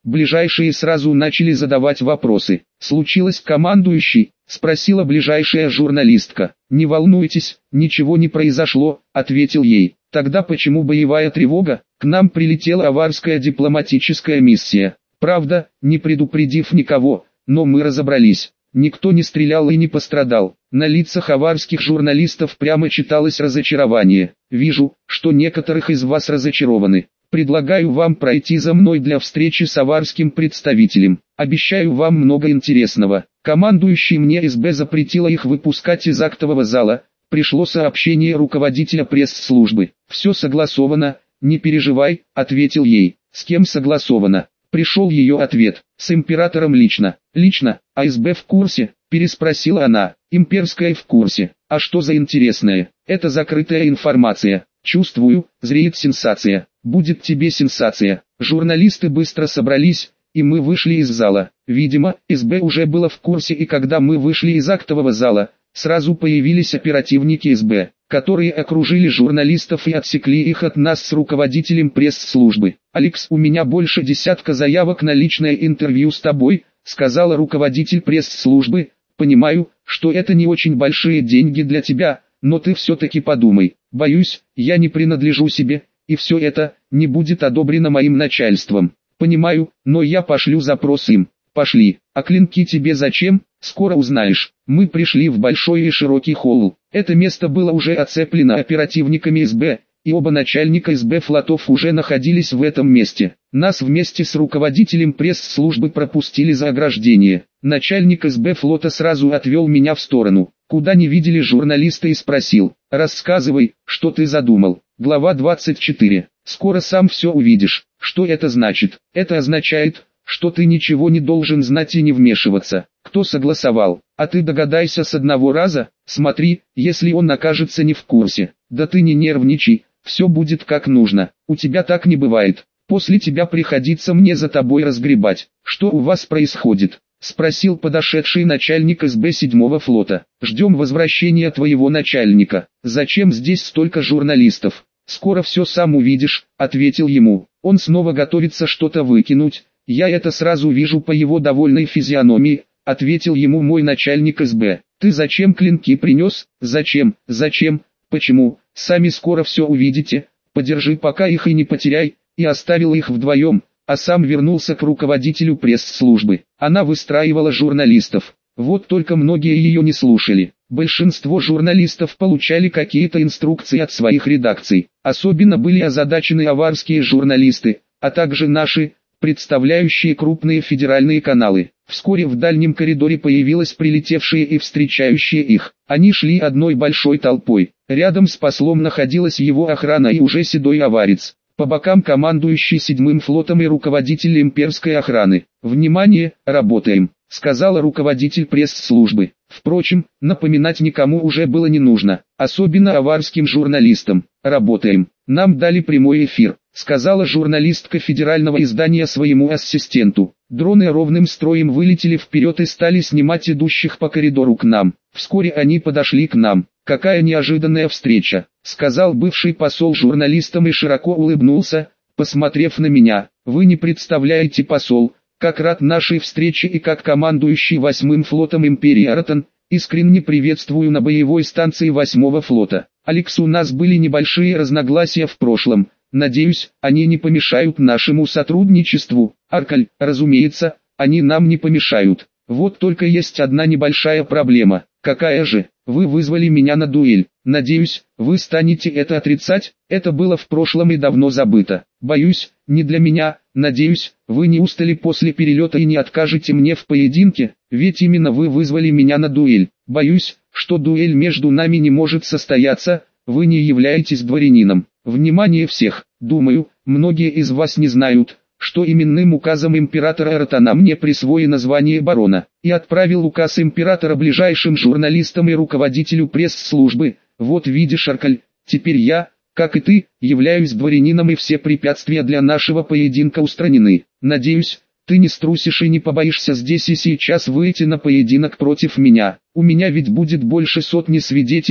Ближайшие сразу начали задавать вопросы. «Случилось, командующий?» — спросила ближайшая журналистка. «Не волнуйтесь, ничего не произошло», — ответил ей. «Тогда почему боевая тревога? К нам прилетела аварская дипломатическая миссия. Правда, не предупредив никого, но мы разобрались. Никто не стрелял и не пострадал». На лицах аварских журналистов прямо читалось разочарование. «Вижу, что некоторых из вас разочарованы. Предлагаю вам пройти за мной для встречи с аварским представителем. Обещаю вам много интересного». Командующий мне СБ запретила их выпускать из актового зала. Пришло сообщение руководителя пресс-службы. «Все согласовано, не переживай», — ответил ей. «С кем согласовано?» Пришел ее ответ. «С императором лично». «Лично? А СБ в курсе?» — переспросила она. «Имперская в курсе. А что за интересное? Это закрытая информация. Чувствую, зреет сенсация». «Будет тебе сенсация». Журналисты быстро собрались, и мы вышли из зала. Видимо, СБ уже было в курсе, и когда мы вышли из актового зала, сразу появились оперативники СБ, которые окружили журналистов и отсекли их от нас с руководителем пресс-службы. «Алекс, у меня больше десятка заявок на личное интервью с тобой», — сказала руководитель пресс-службы. «Понимаю, что это не очень большие деньги для тебя, но ты все-таки подумай. Боюсь, я не принадлежу себе, и все это не будет одобрено моим начальством». «Понимаю, но я пошлю запрос им». «Пошли. А клинки тебе зачем? Скоро узнаешь». Мы пришли в большой и широкий холл. Это место было уже оцеплено оперативниками СБ, и оба начальника СБ флотов уже находились в этом месте. Нас вместе с руководителем пресс-службы пропустили за ограждение. Начальник СБ флота сразу отвел меня в сторону, куда не видели журналисты, и спросил: «Рассказывай, что ты задумал». Глава 24. «Скоро сам все увидишь». «Что это значит?» «Это означает, что ты ничего не должен знать и не вмешиваться». «Кто согласовал?» «А ты догадайся с одного раза. Смотри, если он окажется не в курсе». «Да ты не нервничай, все будет как нужно. У тебя так не бывает. После тебя приходится мне за тобой разгребать». «Что у вас происходит?» — спросил подошедший начальник СБ 7-го флота. «Ждем возвращения твоего начальника». «Зачем здесь столько журналистов?» «Скоро все сам увидишь», — ответил ему. «Он снова готовится что-то выкинуть. Я это сразу вижу по его довольной физиономии», — ответил ему мой начальник СБ. «Ты зачем клинки принес?» «Зачем? Зачем? Почему? Сами скоро все увидите. Подержи пока их и не потеряй», и оставил их вдвоем, а сам вернулся к руководителю пресс-службы. Она выстраивала журналистов. Вот только многие ее не слушали. Большинство журналистов получали какие-то инструкции от своих редакций. Особенно были озадачены аварские журналисты, а также наши, представляющие крупные федеральные каналы. Вскоре в дальнем коридоре появились прилетевшие и встречающие их. Они шли одной большой толпой. Рядом с послом находилась его охрана и уже седой аварец. По бокам командующий 7-м флотом и руководитель имперской охраны. «Внимание, работаем», — сказала руководитель пресс-службы. Впрочем, напоминать никому уже было не нужно, особенно аварским журналистам. «Работаем. Нам дали прямой эфир», — сказала журналистка федерального издания своему ассистенту. Дроны ровным строем вылетели вперед и стали снимать идущих по коридору к нам. Вскоре они подошли к нам. «Какая неожиданная встреча», — сказал бывший посол журналистам и широко улыбнулся, посмотрев на меня. «Вы не представляете, посол, как рад нашей встрече, и как командующий 8-м флотом империи Аратон, искренне приветствую на боевой станции 8-го флота. Алекс, у нас были небольшие разногласия в прошлом. Надеюсь, они не помешают нашему сотрудничеству. Аркаль, разумеется, они нам не помешают. Вот только есть одна небольшая проблема». «Какая же?» «Вы вызвали меня на дуэль. Надеюсь, вы станете это отрицать. Это было в прошлом и давно забыто. Боюсь, не для меня. Надеюсь, вы не устали после перелета и не откажете мне в поединке, ведь именно вы вызвали меня на дуэль. Боюсь, что дуэль между нами не может состояться. Вы не являетесь дворянином. Внимание всех! Думаю, многие из вас не знают, что именным указом императора Аратона мне присвоено звание барона, и отправил указ императора ближайшим журналистам и руководителю пресс-службы. Вот видишь, Аркаль, теперь я, как и ты, являюсь дворянином, и все препятствия для нашего поединка устранены. Надеюсь, ты не струсишь и не побоишься здесь и сейчас выйти на поединок против меня. У меня ведь будет больше сотни свидетелей,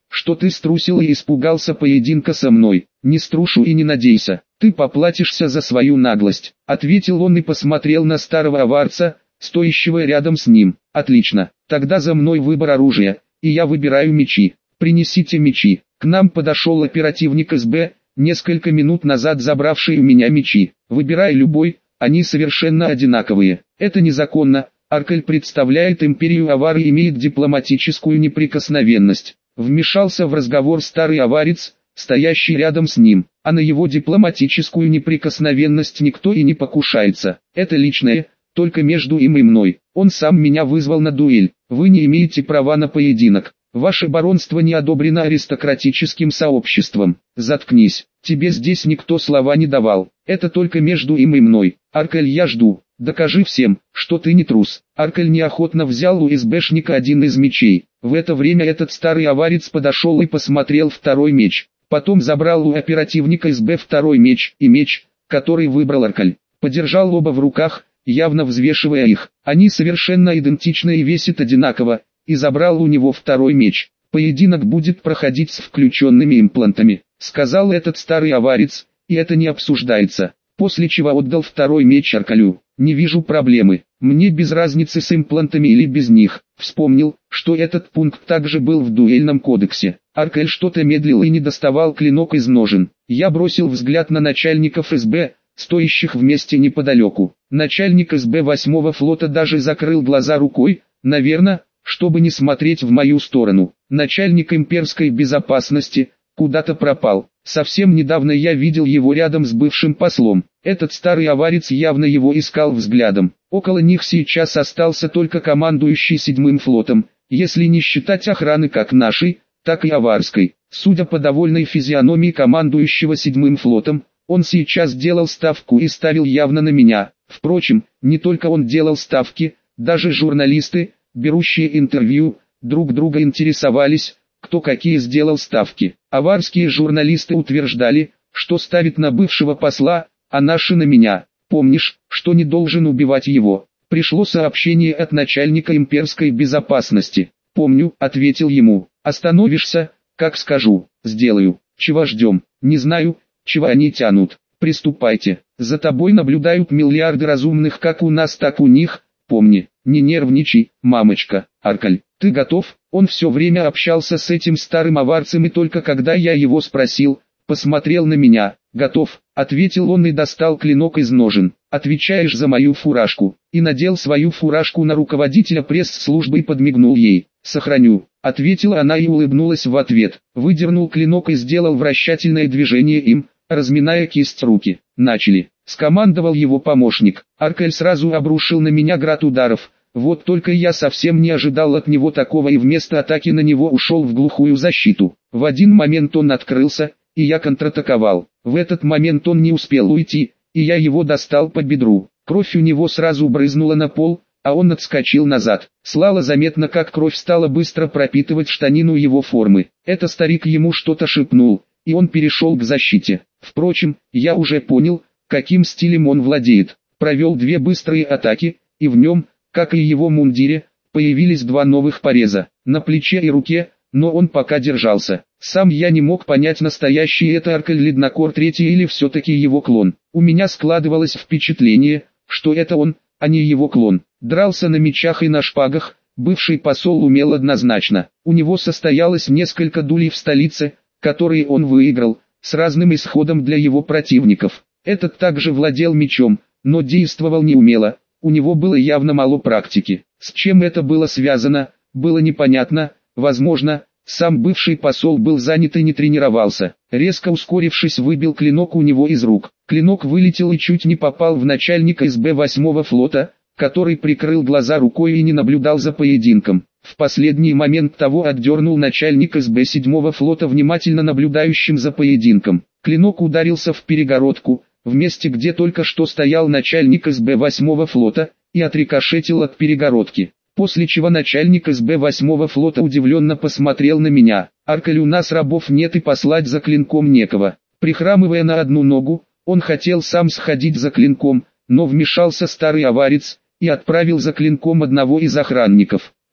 что ты струсил и испугался поединка со мной. Не струшу и не надейся, ты поплатишься за свою наглость, ответил он и посмотрел на старого аварца, стоящего рядом с ним. Отлично, тогда за мной выбор оружия, и я выбираю мечи. Принесите мечи. К нам подошел оперативник СБ, несколько минут назад забравший у меня мечи. Выбирай любой, они совершенно одинаковые. Это незаконно. Аркель представляет империю авар и имеет дипломатическую неприкосновенность. Вмешался в разговор старый аварец, стоящий рядом с ним, а на его дипломатическую неприкосновенность никто и не покушается. Это личное, только между им и мной. Он сам меня вызвал на дуэль. Вы не имеете права на поединок. Ваше баронство не одобрено аристократическим сообществом. Заткнись, тебе здесь никто слова не давал. Это только между им и мной. Аркель, я жду. Докажи всем, что ты не трус. Аркель неохотно взял у СБшника один из мечей. В это время этот старый аварец подошел и посмотрел второй меч. Потом забрал у оперативника СБ второй меч и меч, который выбрал Аркель. Подержал оба в руках, явно взвешивая их. Они совершенно идентичны и весят одинаково, и забрал у него второй меч. Поединок будет проходить с включенными имплантами, сказал этот старый аварец, и это не обсуждается. После чего отдал второй меч Аркелю. Не вижу проблемы, мне без разницы с имплантами или без них. Вспомнил, что этот пункт также был в дуэльном кодексе. Аркель что-то медлил и не доставал клинок из ножен. Я бросил взгляд на начальников СБ, стоящих вместе неподалеку. Начальник СБ 8-го флота даже закрыл глаза рукой, наверное, чтобы не смотреть в мою сторону. Начальник имперской безопасности куда-то пропал. Совсем недавно я видел его рядом с бывшим послом. Этот старый аварец явно его искал взглядом. Около них сейчас остался только командующий 7-м флотом, если не считать охраны как нашей, так и аварской. Судя по довольной физиономии командующего 7-м флотом, он сейчас делал ставку и ставил явно на меня. Впрочем, не только он делал ставки, даже журналисты, берущие интервью, друг друга интересовались, кто какие сделал ставки. Аварские журналисты утверждали, что ставит на бывшего посла, а наши на меня. Помнишь, что не должен убивать его? Пришло сообщение от начальника имперской безопасности. Помню, ответил ему. Остановишься, как скажу, сделаю. Чего ждем? Не знаю, чего они тянут. Приступайте. За тобой наблюдают миллиарды разумных как у нас, так у них. Помни, не нервничай, мамочка. Аркель, ты готов? Он все время общался с этим старым аварцем, и только когда я его спросил, посмотрел на меня. Готов, ответил он и достал клинок из ножен. Отвечаешь за мою фуражку. И надел свою фуражку на руководителя пресс-службы и подмигнул ей. Сохраню, ответила она и улыбнулась в ответ. Выдернул клинок и сделал вращательное движение им, разминая кисть руки. Начали. Скомандовал его помощник. Аркель сразу обрушил на меня град ударов. Вот только я совсем не ожидал от него такого и вместо атаки на него ушел в глухую защиту. В один момент он открылся, и я контратаковал. В этот момент он не успел уйти, и я его достал по бедру. Кровь у него сразу брызнула на пол, а он отскочил назад. Стало заметно, как кровь стала быстро пропитывать штанину его формы. Это старик ему что-то шепнул, и он перешел к защите. Впрочем, я уже понял, каким стилем он владеет. Провел две быстрые атаки, и в нем, как и его мундире, появились два новых пореза, на плече и руке, но он пока держался. Сам я не мог понять, настоящий это Аркель Леднокор III или все-таки его клон. У меня складывалось впечатление, что это он, а не его клон. Дрался на мечах и на шпагах, бывший посол умел однозначно. У него состоялось несколько дуэлей в столице, которые он выиграл, с разным исходом для его противников. Этот также владел мечом, но действовал неумело. У него было явно мало практики. С чем это было связано, было непонятно. Возможно, сам бывший посол был занят и не тренировался. Резко ускорившись, выбил клинок у него из рук. Клинок вылетел и чуть не попал в начальника СБ 8-го флота, который прикрыл глаза рукой и не наблюдал за поединком. В последний момент того отдернул начальник СБ 7-го флота, внимательно наблюдающим за поединком. Клинок ударился в перегородку, в месте, где только что стоял начальник СБ 8-го флота, и отрикошетил от перегородки. После чего начальник СБ 8-го флота удивленно посмотрел на меня. Аркель, у нас рабов нет и послать за клинком некого. Прихрамывая на одну ногу, он хотел сам сходить за клинком, но вмешался старый аварец, и отправил за клинком одного из охранников.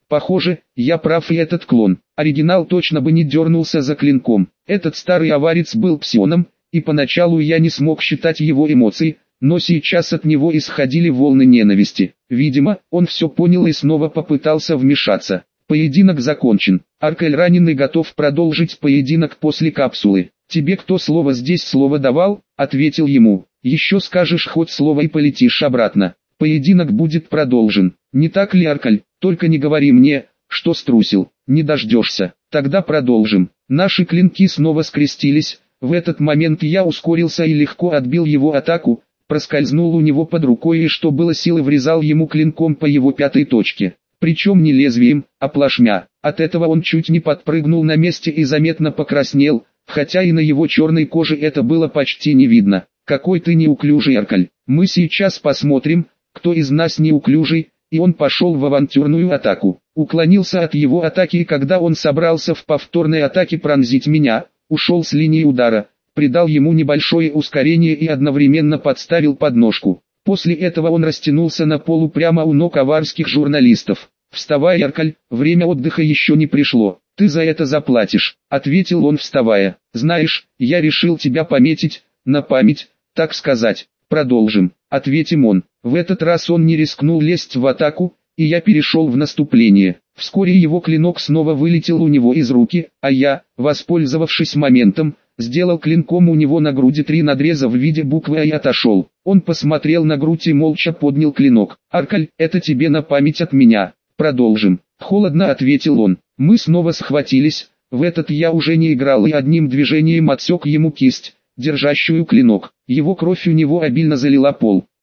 Похоже, я прав, и этот клон. Оригинал точно бы не дернулся за клинком. Этот старый аварец был псионом, и поначалу я не смог считать его эмоции, но сейчас от него исходили волны ненависти. Видимо, он все понял и снова попытался вмешаться. Поединок закончен. Аркель ранен и готов продолжить поединок после капсулы. «Тебе кто слово давал?» — ответил ему. «Еще скажешь хоть слово и полетишь обратно. Поединок будет продолжен. Не так ли, Аркель? Только не говори мне, что струсил. Не дождешься. Тогда продолжим». Наши клинки снова скрестились. В этот момент я ускорился и легко отбил его атаку, проскользнул у него под рукой и что было силы врезал ему клинком по его пятой точке. Причем не лезвием, а плашмя. От этого он чуть не подпрыгнул на месте и заметно покраснел, хотя и на его черной коже это было почти не видно. «Какой ты неуклюжий, Аркель. Мы сейчас посмотрим, кто из нас неуклюжий», и он пошел в авантюрную атаку. Уклонился от его атаки, и когда он собрался в повторной атаке пронзить меня, ушел с линии удара, придал ему небольшое ускорение и одновременно подставил подножку. После этого он растянулся на полу прямо у ног аварских журналистов. «Вставай, Аркель, время отдыха еще не пришло, ты за это заплатишь», — ответил он, вставая. «Знаешь, я решил тебя пометить, на память, так сказать. Продолжим», — ответил он. В этот раз он не рискнул лезть в атаку, и я перешел в наступление. Вскоре его клинок снова вылетел у него из руки, а я, воспользовавшись моментом, сделал клинком у него на груди 3 надреза в виде буквы «А» и отошел. Он посмотрел на грудь и молча поднял клинок. «Аркель, это тебе на память от меня. Продолжим», — холодно ответил он. Мы снова схватились, в этот я уже не играл и одним движением отсек ему кисть, держащую клинок. Его кровь у него обильно залила пол.